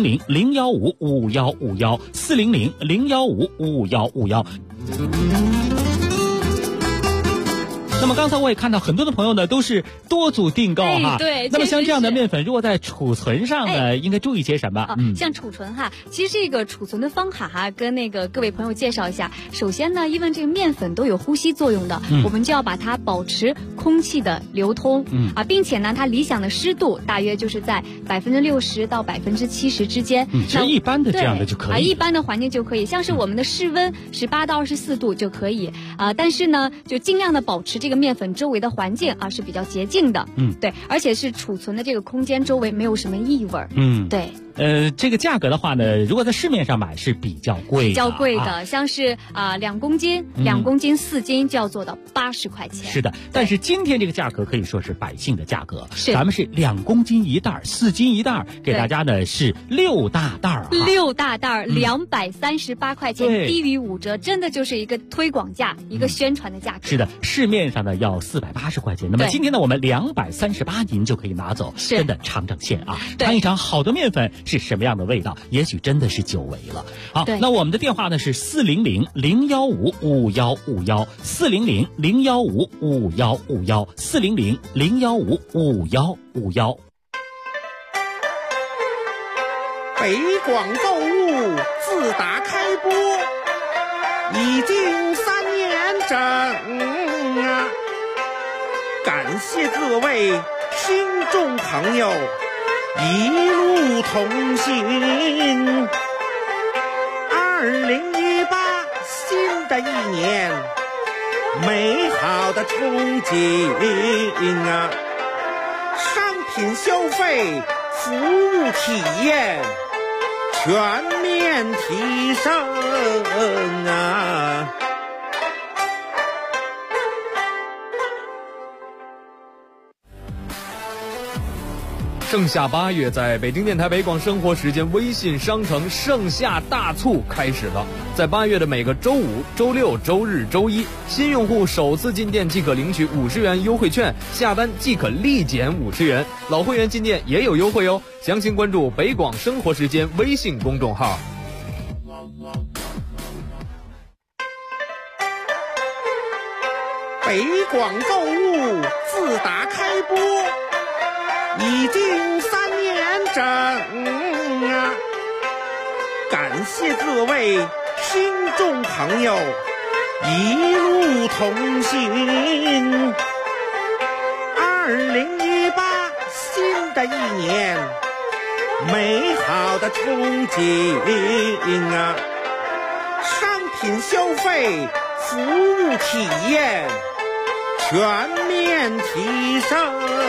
400-015-5151，400-015-5151。那么刚才我也看到很多的朋友呢都是多组订购哈， 对。 那么像这样的面粉，如果在储存上呢，应该注意些什么？ 像储存哈，其实这个储存的方法哈，跟那个各位朋友介绍一下。首先呢，因为这个面粉都有呼吸作用的，我们就要把它保持空气的流通，并且呢，它理想的湿度大约就是在60%到70%之间。 其实一般的这样的就可以， 一般的环境就可以，像是我们的室温18到24度就可以但是呢，就尽量的保持这个面粉周围的环境是比较洁净的，对，而且是储存的这个空间周围没有什么异味，对。 这个价格的话呢，如果在市面上买是比较贵的， 像是2公斤、2公斤4斤就要做到80块钱。 是的，但是今天这个价格可以说是百姓的价格， 是咱们是2公斤1袋，4斤1袋，给大家呢是6大袋 ，6大袋238块钱，低于5折，真的就是一个推广价，一个宣传的价格。 是的，市面上呢要480块钱，那么今天呢我们238您就可以拿走，真的尝尝鲜啊，尝一尝好的面粉是什么样的味道，也许真的是久违了。好，那我们的电话呢是400-015-5151，400-015-5151，400-015-5151。 北广购物自打开播已经3年整感谢各位听众朋友一路同行。2018新的一年，美好的憧憬商品消费、服务体验全面提升盛夏8月，在北京电台北广生活时间微信商城盛夏大促开始了。在8月的每个周5、周6、周日、周一，新用户首次进店即可领取50元优惠券，下单即可立减50元。老会员进店也有优惠哦。详情关注北广生活时间微信公众号。 北广购物自打开播已经3年整感谢各位听众朋友一路同行。2018新的一年，美好的憧憬商品消费、服务体验全面提升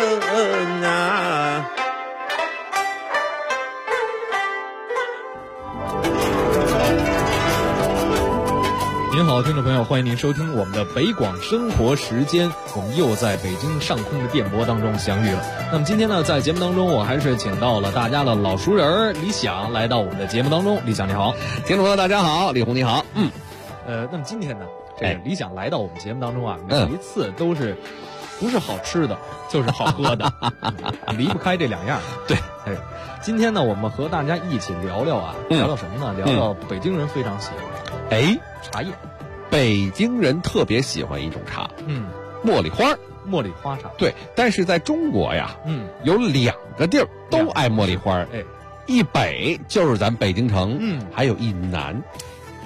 您好，听众朋友，欢迎您收听我们的北广生活时间，我们又在北京上空的电波当中相遇了。那么今天呢，在节目当中，我还是请到了大家的老熟人李想来到我们的节目当中。李想你好。 听众朋友大家好，李红你好。 那么今天呢，这个李想来到我们节目当中啊，每一次都是不是好吃的，就是好喝的，离不开这两样。 对， 今天呢，我们和大家一起聊聊啊，聊聊什么呢？聊聊北京人非常喜欢茶叶。 北京人特别喜欢一种茶，茉莉花。 茉莉花茶。 对，但是在中国呀，有2个地儿都爱茉莉花，一北就是咱北京城，还有一南。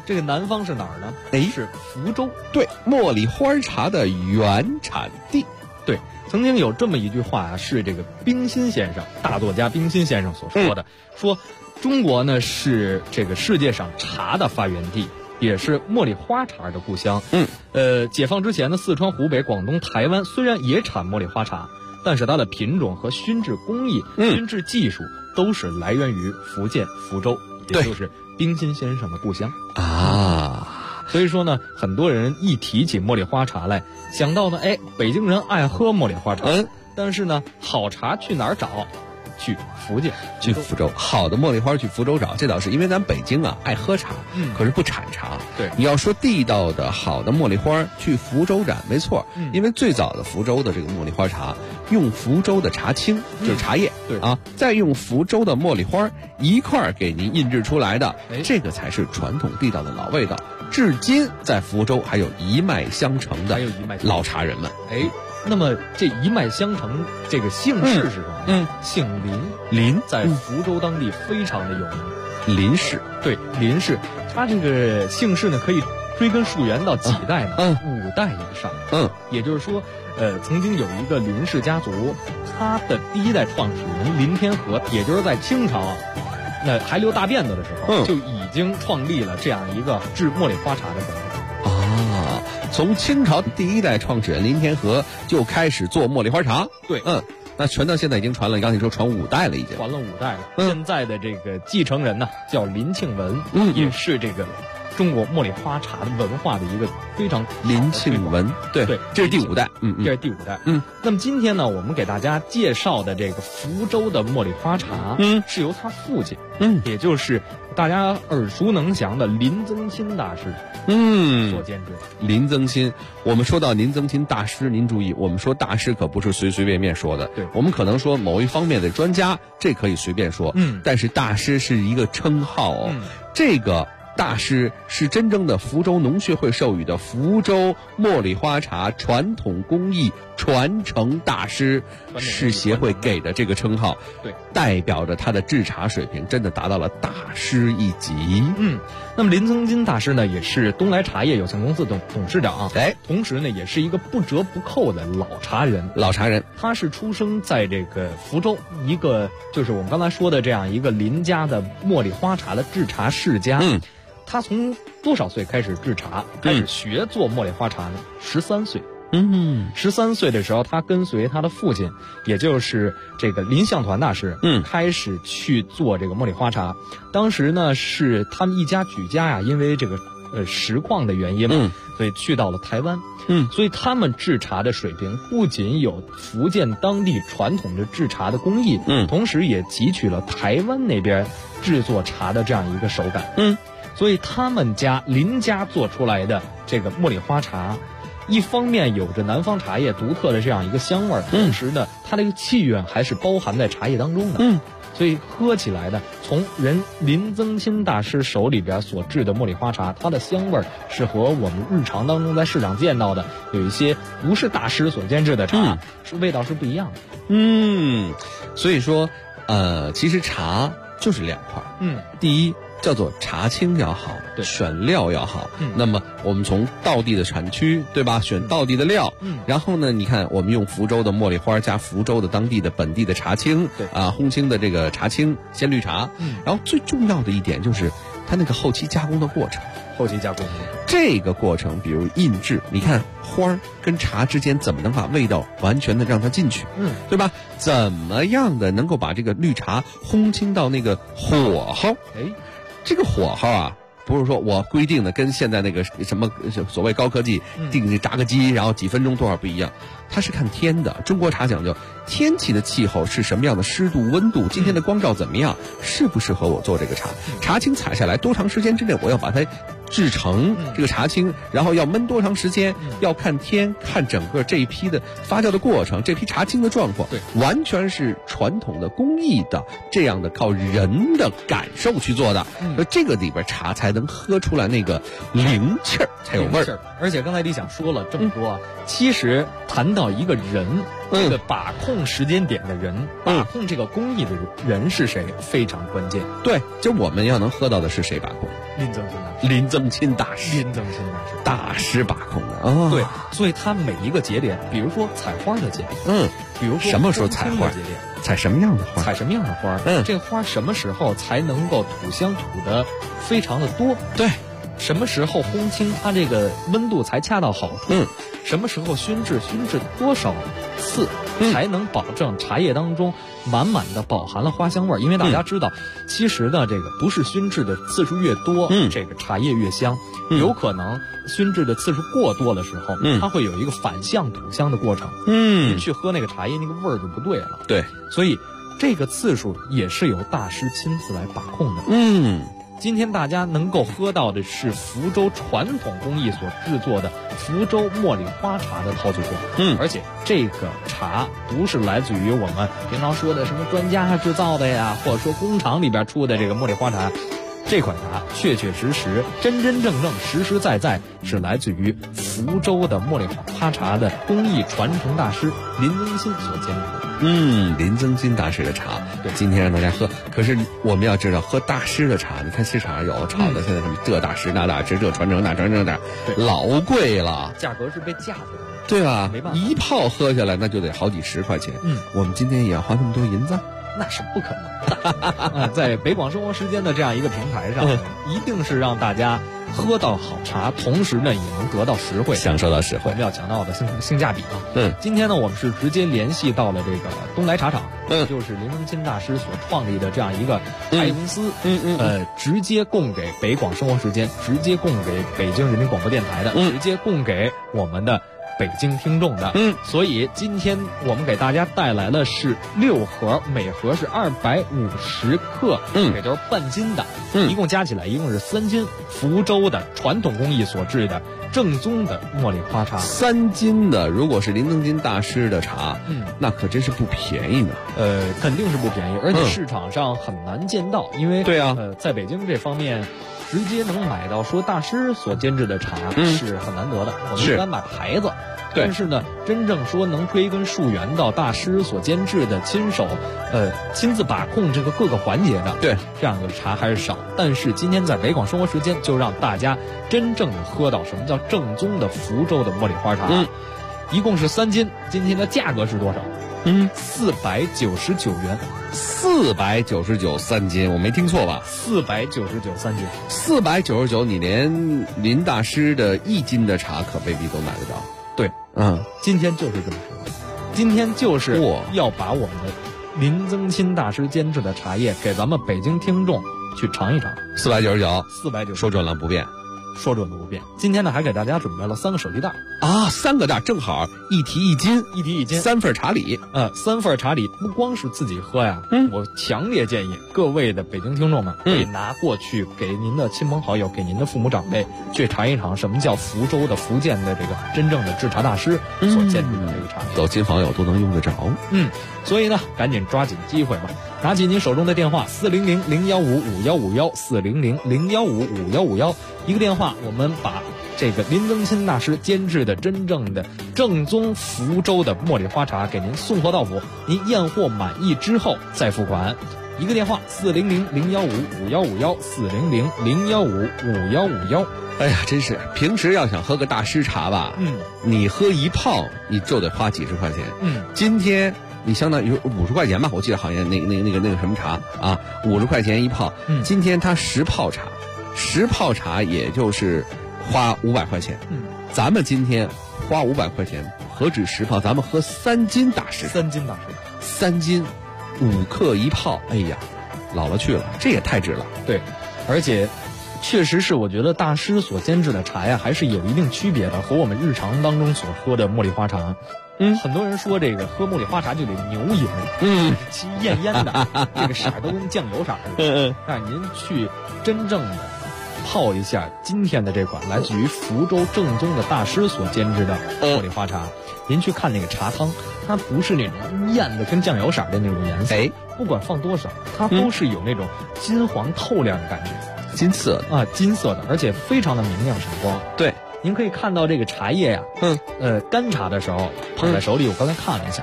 这个南方是哪儿呢？是福州。 对，茉莉花茶的原产地。 对，曾经有这么一句话啊，是这个冰心先生，大作家冰心先生所说的，说中国呢是这个世界上茶的发源地，也是茉莉花茶的故乡。解放之前呢，四川、湖北、广东、台湾虽然也产茉莉花茶，但是它的品种和熏制工艺、熏制技术都是来源于福建福州，也就是冰心先生的故乡啊。 所以说呢，很多人一提起茉莉花茶来，想到呢，北京人爱喝茉莉花茶，但是呢，好茶去哪儿找？去福建， 去福州，好的茉莉花去福州找，这倒是因为咱北京啊爱喝茶，可是不产茶。 对， 你要说地道的好的茉莉花去福州产，没错，因为最早的福州的这个茉莉花茶用福州的茶青，就是茶叶， 对啊，再用福州的茉莉花一块儿给您印制出来的，这个才是传统地道的老味道。至今在福州还有一脉相承的老茶人们。 那么这一脉相承这个姓氏是什么？姓林，在福州当地非常的有名。 林氏， 对，林氏，他这个姓氏呢可以追根溯源到几代呢？5代以上。也就是说，曾经有一个林氏家族，他的第一代创始人林天和，也就是在清朝那还留大辫子的时候，就已经创立了这样一个制茉莉花茶的本事。 从清朝第一代创始人林天和就开始做茉莉花茶。 对， 那传到现在已经传了，刚才你说传5代了，已经传了5代了。现在的这个继承人呢，叫林庆文，也是这个中国茉莉花茶的文化的一个非常林庆文。对，这是第5代。 这是第5代。那么今天呢，我们给大家介绍的这个福州的茉莉花茶，是由他父亲，也就是大家耳熟能详的林增钦大师，所监制。 林增钦，我们说到林增钦大师，您注意，我们说大师可不是随随便便说的。 对， 我们可能说某一方面的专家，这可以随便说。但是大师是一个称号哦。这个大师是真正的福州农学会授予的福州茉莉花茶传统工艺传承大师，是协会给的这个称号。 对， 代表着他的制茶水平真的达到了大师一级。 那么林增钦大师呢，也是东来茶叶有限公司的董事长，同时呢，也是一个不折不扣的老茶人。他是出生在这个福州一个就是我们刚才说的这样一个林家的茉莉花茶的制茶世家。他从多少岁开始制茶，开始学做茉莉花茶呢？13岁。13岁的时候，他跟随他的父亲，也就是这个林向团大师，开始去做这个茉莉花茶。当时呢，是他们一家举家呀，因为这个实况的原因嘛，所以去到了台湾。所以他们制茶的水平不仅有福建当地传统的制茶的工艺，同时也汲取了台湾那边制作茶的这样一个手感。所以他们家林家做出来的这个茉莉花茶，一方面有着南方茶叶独特的这样一个香味儿，同时呢，它这个气韵还是包含在茶叶当中的。所以喝起来呢，从人林增钦大师手里边所制的茉莉花茶，它的香味儿是和我们日常当中在市场见到的有一些不是大师所监制的茶，是味道是不一样的。 所以说，其实茶就是2块。第一，叫做茶青要好，选料要好。那么我们从道地的产区，对吧？选道地的料。然后呢，你看我们用福州的茉莉花加福州的当地的本地的茶青，烘青的这个茶青鲜绿茶。然后最重要的一点就是它那个后期加工的过程。这个过程，比如印制，你看花跟茶之间怎么能把味道完全的让它进去，对吧？怎么样的能够把这个绿茶烘青到那个火候？这个火候啊，不是说我规定的跟现在那个什么所谓高科技定榨个机，然后几分钟多少不一样，它是看天的。中国茶讲究天气的气候是什么样的湿度温度，今天的光照怎么样，适不适合我做这个茶？茶青采下来多长时间之内我要把它制成这个茶青，然后要焖多长时间，要看天，看整个这一批的发酵的过程，这批茶青的状况，完全是传统的工艺的这样的靠人的感受去做的。这个里边茶才能喝出来那个灵气儿，才有味儿。 而且刚才李想说了这么多，其实谈到一个人，这个把控时间点的人，把控这个工艺的人是谁，非常关键。 对，就我们要能喝到的是谁把控， 林增钦大师，大师把控的啊。 对，所以它每一个节点，比如说采花的节点，比如说什么时候采花节点， 采什么样的花， 采什么样的花，这花什么时候才能够吐香吐的非常的多？ 对。 什么时候烘青它这个温度才恰到好处？什么时候熏制多少次才能保证茶叶当中满满的饱含了花香味儿？因为大家知道，其实呢，这个不是熏制的次数越多，这个茶叶越香。有可能熏制的次数过多的时候，它会有一个反向吐香的过程。您去喝那个茶叶，那个味儿就不对了。 对， 所以这个次数也是由大师亲自来把控的。今天大家能够喝到的是福州传统工艺所制作的福州茉莉花茶的陶醉装。而且这个茶不是来自于我们平常说的什么专家制造的呀，或者说工厂里边出的这个茉莉花茶。这款茶确确实实、真真正正、实实在在是来自于福州的茉莉花茶的工艺传承大师林增钦所监制。 林增钦大师的茶，对，今天让大家喝。可是我们要知道，喝大师的茶，你看市场上有炒的，现在什么这大师那大师，这传承那传承那，老贵了， 价格是被架子的， 对吧？ 没办法， 一泡喝下来那就得好几十块钱。我们今天也要花那么多银子？ 那是不可能的。在北广生活时间的这样一个平台上，一定是让大家喝到好茶，同时呢也能得到实惠， 享受到实惠。 我们要强调的性价比啊。今天呢我们是直接联系到了这个东来茶厂，就是林增钦大师所创立的这样一个茶叶公司，直接供给北广生活时间，直接供给北京人民广播电台的，直接供给我们的北京听众的。所以今天我们给大家带来的是6盒，每盒是250克，也就是半斤的，一共加起来一共是3斤，福州的传统工艺所制的正宗的茉莉花茶。 3斤的，如果是林增钦大师的茶，那可真是不便宜呢。 肯定是不便宜，而且市场上很难见到，因为对啊， 在北京这方面。直接能买到说大师所监制的茶是很难得的，我们一般买牌子，但是呢，真正说能追根溯源到大师所监制的亲手，亲自把控这个各个环节的，这样的茶还是少。但是今天在北广生活时间，就让大家真正的喝到什么叫正宗的福州的茉莉花茶。一共是3斤，今天的价格是多少？499元 ，499 3斤，我没听错吧 ？499 3斤 ，499，你连林大师的1斤的茶可未必都买得着。 对，今天就是这么说，今天就是要把我们的林增钦大师监制的茶叶给咱们北京听众去尝一尝。 499，说准了不变。 说准了不变。今天呢，还给大家准备了3个手提袋啊，3个袋正好一提1斤，3份茶礼。 3份茶礼不光是自己喝呀，我强烈建议各位的北京听众们可以拿过去给您的亲朋好友、给您的父母长辈去尝一尝什么叫福州的福建的这个真正的制茶大师所监制的这个茶， 走亲访友都能用得着。 所以呢，赶紧抓紧机会吧。拿起您手中的电话400-015-5151，400-015-5151，一个电话，我们把这个林增钦大师监制的真正的正宗福州的茉莉花茶给您送货到府，您验货满意之后再付款。一个电话400-015-5151，400-015-5151。 哎呀，真是平时要想喝个大师茶吧，你喝一泡你就得花几十块钱。今天你相当于50块钱吧，我记得好像那个什么茶啊，50块钱一泡。今天它10泡茶也就是花500块钱。咱们今天花500块钱，何止10泡，咱们喝3斤大师，3斤5克一泡，哎呀，老了去了，这也太值了。 对，而且确实是我觉得大师所监制的茶呀，还是有一定区别的，和我们日常当中所喝的茉莉花茶。很多人说这个喝茉莉花茶就得牛饮，其艳艳的，这个色都跟酱油色似的。但您去真正的泡一下今天的这款来自于福州正宗的大师所监制的茉莉花茶，您去看那个茶汤，它不是那种艳的跟酱油色的那种颜色，不管放多少，它都是有那种金黄透亮的感觉， 金色的，而且非常的明亮闪光。 对。 您可以看到这个茶叶呀，干茶的时候捧在手里，我刚才看了一下，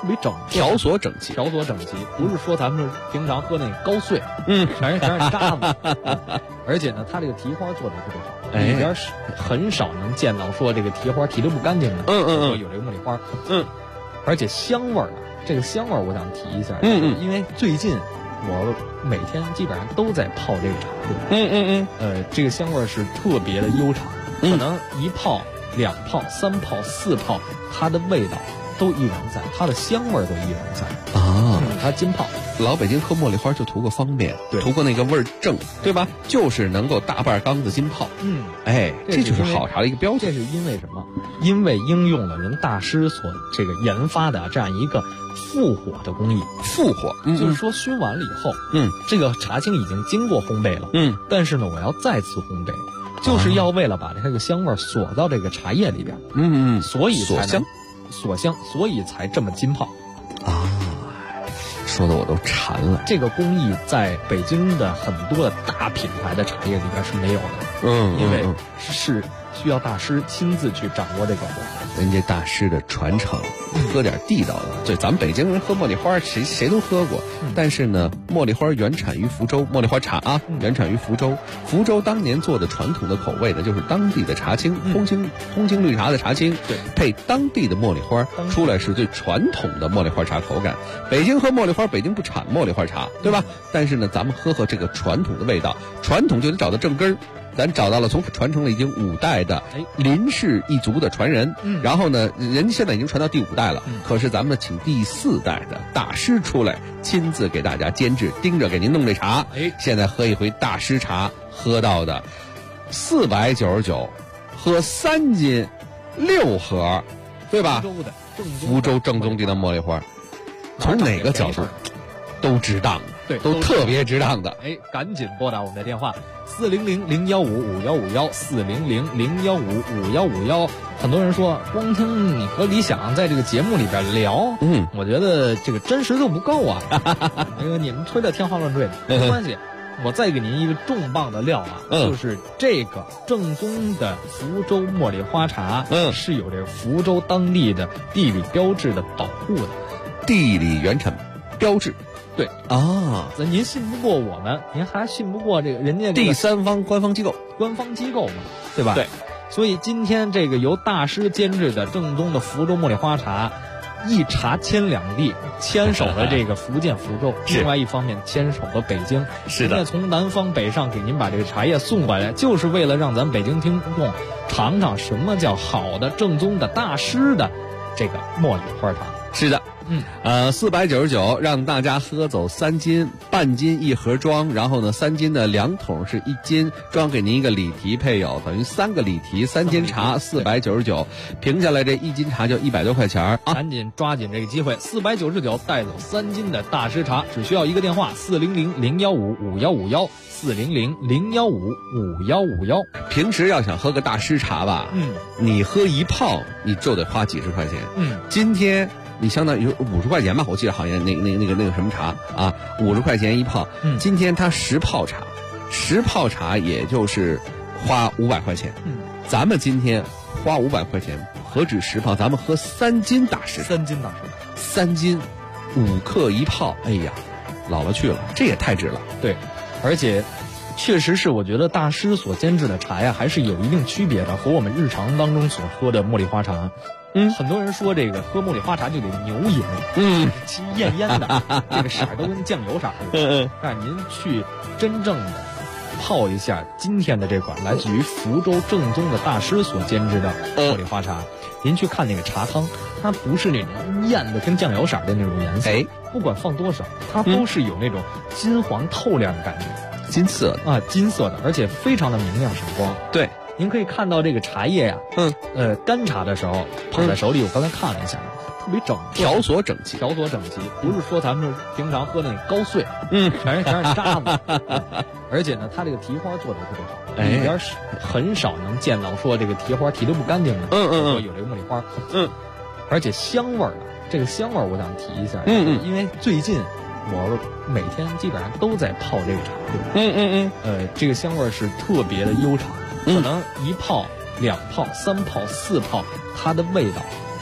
特别整， 条索整齐， 条索整齐，不是说咱们平常喝那个高碎，全是渣子，而且呢，它这个提花做的特别好，里边很少能见到说这个提花提的不干净的，说有这个茉莉花，而且香味儿呢，这个香味儿我想提一下，因为最近我每天基本上都在泡这个茶，这个香味儿是特别的悠长，可能一泡、两泡、三泡、四泡，它的味道都依然在，它的香味儿都依然在啊。 它浸泡， 老北京喝茉莉花就图个方便，图个那个味儿正，对吧？就是能够大半缸子浸泡。这就是好茶的一个标准。 这是因为什么？因为应用了人大师所这个研发的这样一个复火的工艺。 复火， 就是说熏完了以后，这个茶青已经经过烘焙了，但是呢，我要再次烘焙，就是要为了把这个香味锁到这个茶叶里边，所以才锁香，所以才这么浸泡啊。说的我都馋了。 这个工艺在北京的很多的大品牌的茶叶里边是没有的，因为是需要大师亲自去掌握这个火候。 人家大师的传承，喝点地道的。对，咱们北京人喝茉莉花，谁都喝过。但是呢，茉莉花原产于福州，茉莉花茶啊，原产于福州。福州当年做的传统的口味呢，就是当地的茶青，红青绿茶的茶青，对，配当地的茉莉花，出来是最传统的茉莉花茶口感。北京喝茉莉花，北京不产茉莉花茶，对吧？但是呢，咱们喝这个传统的味道，传统就得找到正根儿。咱找到了从传承了已经5代的林氏一族的传人，然后呢，人家现在已经传到第5代了，可是咱们请第4代的大师出来，亲自给大家监制，盯着给您弄这茶。现在喝一回大师茶，喝到的499，喝3斤6盒，对吧？福州正宗地道茉莉花，从哪个角度都值当的， 对， 都特别值当的。 赶紧拨打我们的电话400-015-5151，400-015-5151。很多人说，光听你和李想在这个节目里边聊，我觉得这个真实度不够啊。那个你们吹的天花乱坠的，没关系。我再给您一个重磅的料啊，就是这个正宗的福州茉莉花茶，是有这个福州当地的地理标志的保护的， 地理原产标志。 对啊，您信不过我们，您还信不过这个人家第三方官方机构嘛，对吧？对，所以今天这个由大师监制的正宗的福州茉莉花茶，一茶牵两地，牵手了这个福建福州，另外一方面牵手了北京。 是的， 从南方北上给您把这个茶叶送过来，就是为了让咱北京听众尝尝什么叫好的正宗的大师的这个茉莉花茶。 是的。499让大家喝走3斤，半斤1盒装，然后呢3斤的2桶是1斤，装给您一个礼提配有，等于3个礼提3斤茶499，平下来这1斤茶就100多块钱啊！ 赶紧抓紧这个机会，499带走3斤的大师茶，只需要一个电话400-015-5151，400-015-5151。 平时要想喝个大师茶吧，你喝一泡你就得花几十块钱，今天。你相当于50块钱吧，我记得好像那个什么茶啊，50块钱一泡。今天它10泡茶也就是花500块钱。咱们今天花500块钱，何止10泡，咱们喝3斤大师 ，3斤 5克一泡，哎呀，老了去了，这也太值了。 对，而且确实是我觉得大师所监制的茶呀，还是有一定区别的，和我们日常当中所喝的茉莉花茶。很多人说这个喝茉莉花茶就得牛饮，其艳艳的，这个色儿都跟酱油色似的。但您去真正的泡一下今天的这款来自于福州正宗的大师所监制的茉莉花茶，您去看那个茶汤，它不是那种艳的跟酱油色的那种颜色，不管放多少，它都是有那种金黄透亮的感觉， 金色的啊，金色的，而且非常的明亮闪光。 对。 您可以看到这个茶叶呀，干茶的时候捧在手里，我刚才看了一下，特别整， 条索整齐， 不是说咱们平常喝那个高碎，全是渣子，而且呢，它这个提花做的特别好，里边很少能见到说这个提花提的不干净的，说有这个茉莉花，而且香味儿呢，这个香味儿我想提一下，因为最近我每天基本上都在泡这个茶，这个香味儿是特别的悠长。可能一泡、两泡、三泡、四泡，它的味道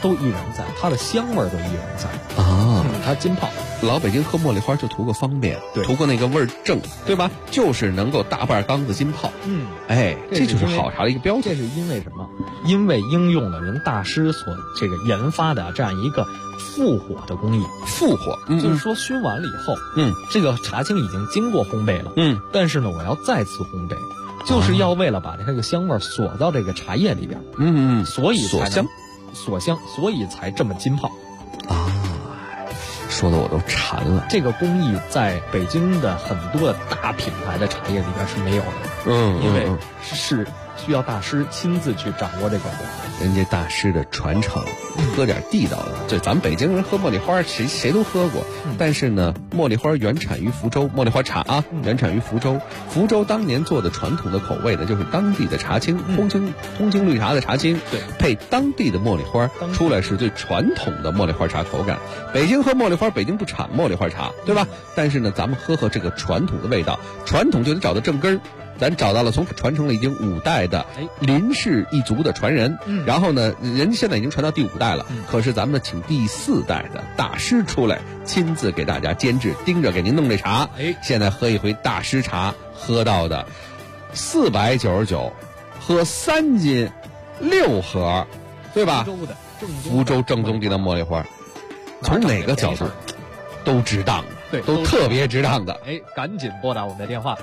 都依然在，它的香味儿都依然在啊。 它浸泡， 老北京喝茉莉花就图个方便，图个那个味儿正，对吧？就是能够大半缸子浸泡。这就是好茶的一个标准。 这是因为什么？因为应用了人大师所这个研发的这样一个复火的工艺。 复火， 就是说熏完了以后，这个茶青已经经过烘焙了，但是呢，我要再次烘焙，就是要为了把这个香味锁到这个茶叶里边，所以锁香， 所以才这么浸泡啊。说的我都馋了。 这个工艺在北京的很多的大品牌的茶叶里边是没有的，因为是需要大师亲自去掌握这个火候， 人家大师的传承，喝点地道的。对，咱们北京人喝茉莉花，谁都喝过。但是呢，茉莉花原产于福州，茉莉花茶啊，原产于福州。福州当年做的传统的口味呢，就是当地的茶青，通青绿茶的茶青， 对， 配当地的茉莉花，出来是最传统的茉莉花茶口感。北京喝茉莉花，北京不产茉莉花茶，对吧？但是呢，咱们喝这个传统的味道，传统就得找到正根儿。咱找到了从传承了已经5代的林氏一族的传人，然后呢，人现在已经传到第5代了，可是咱们请第4代的大师出来，亲自给大家监制，盯着给您弄这茶。现在喝一回大师茶，喝到的499，喝3斤6盒，对吧？福州正宗的茉莉花，从哪个角度都值当。 对， 都特别值当的。 赶紧拨打我们的电话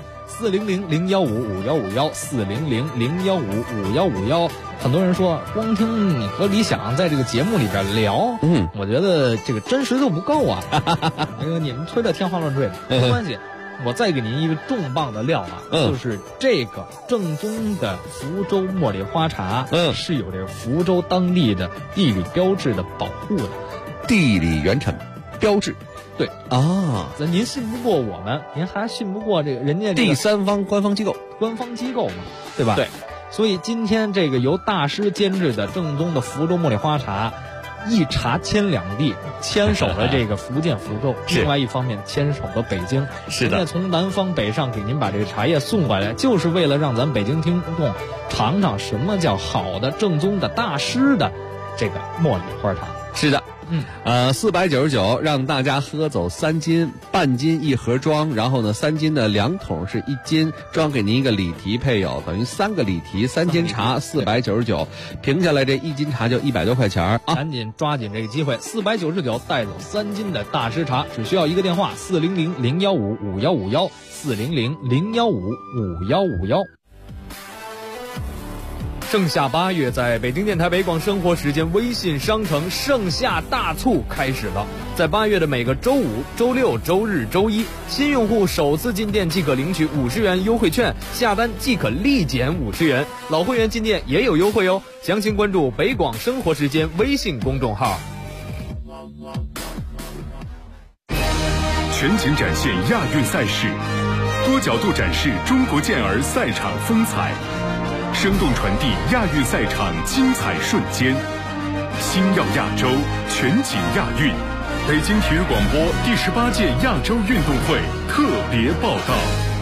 400-015-5151，400-015-5151。很多人说，光听你和李想在这个节目里边聊，我觉得这个真实度不够啊。你们吹得天花乱坠的，没关系，我再给您一个重磅的料啊，就是这个正宗的福州茉莉花茶，是有这个福州当地的地理标志的保护的， 地理原产标志。对啊， 您信不过我们，您还信不过这个人家第三方官方机构嘛，对吧？ 对， 所以今天这个由大师监制的正宗的福州茉莉花茶，一茶牵两地，牵手了这个福建福州，另外一方面牵手了北京。 是的， 人家从南方北上给您把这个茶叶送过来，就是为了让咱北京听众尝尝什么叫好的正宗的大师的这个茉莉花茶。 是的。499让大家喝走3斤，半斤一盒装，然后呢3斤的2桶是1斤，装给您一个礼提配有，等于3个礼提，3斤茶499，平下来这1斤茶就100多块钱啊！ 赶紧抓紧这个机会，499带走3斤的大师茶，只需要一个电话400-015-5151，400-015-5151。盛夏8月，在北京电台北广生活时间微信商城盛夏大促开始了。在8月的每个周5、周6、周日、周一，新用户首次进店即可领取50元优惠券，下单即可立减50元。老会员进店也有优惠哦。详情关注北广生活时间微信公众号。 全景展现亚运赛事，多角度展示中国健儿赛场风采，生动传递亚运赛场精彩瞬间。星耀亚洲，全景亚运，北京体育广播第18届亚洲运动会特别报道。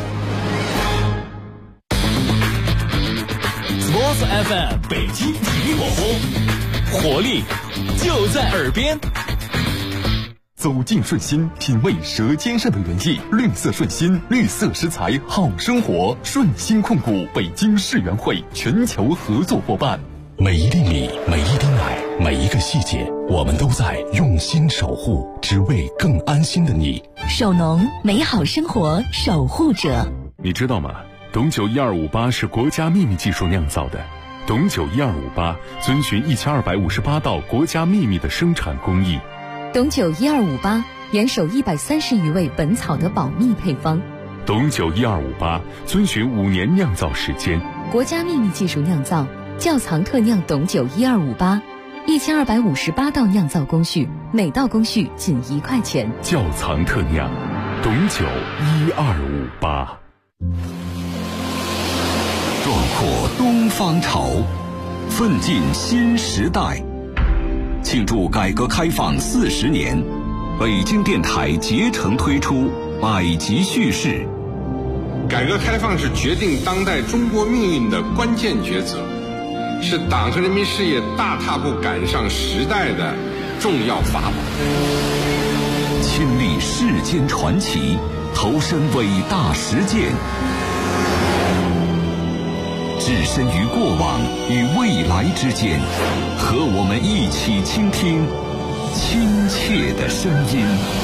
Sports FM 北京体育广播，活力就在耳边。 走进顺心，品味舌尖上的原意。绿色顺心，绿色食材好生活。顺心控股北京世园会全球合作伙伴。 每一粒米，每一滴奶，每一个细节，我们都在用心守护，只为更安心的你。 守农，美好生活守护者。 你知道吗？董酒1258是国家秘密技术酿造的。董酒1258遵循1258道国家秘密的生产工艺。 董酒1258严守130余味本草的保密配方。 董酒1258遵循5年酿造时间， 国家秘密技术酿造，窖藏特酿董酒1258，1258道酿造工序，每道工序仅1块钱。 窖藏特酿，董酒1258。 壮阔东方潮，奋进新时代。庆祝改革开放40年，北京电台竭诚推出百集叙事。 改革开放是决定当代中国命运的关键抉择， 是党和人民事业大踏步赶上时代的重要法宝。 亲历世间传奇，投身伟大实践，置身于过往与未来之间，和我们一起倾听亲切的声音。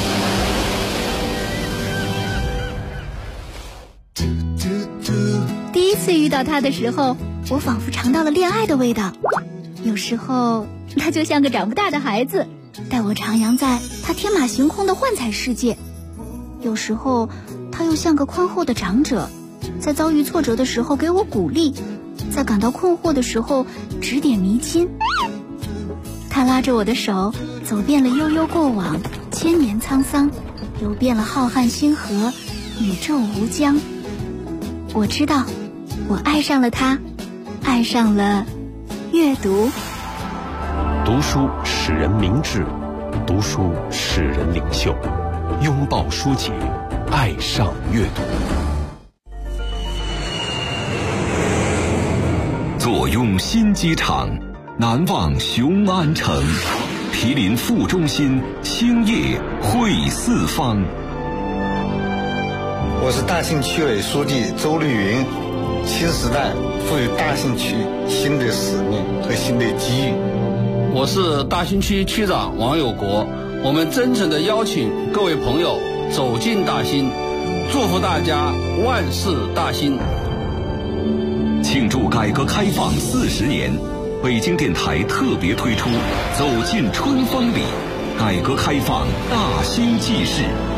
第一次遇到他的时候，我仿佛尝到了恋爱的味道。有时候他就像个长不大的孩子，带我徜徉在他天马行空的幻彩世界；有时候他又像个宽厚的长者，在遭遇挫折的时候给我鼓励，在感到困惑的时候指点迷津。他拉着我的手，走遍了悠悠过往，千年沧桑，游遍了浩瀚星河，宇宙无疆。我知道，我爱上了他，爱上了阅读。 读书使人明智，读书使人领袖。拥抱书籍，爱上阅读。 坐拥新机场，难忘雄安城。毗邻副中心，兴业汇四方。 我是大兴区委书记周绿云。新时代赋予大兴区新的使命和新的机遇。 我是大兴区区长王有国。我们真诚地邀请各位朋友走进大兴，祝福大家万事大兴。 庆祝改革开放40年，北京电台特别推出《走进春风里》，改革开放大兴纪事。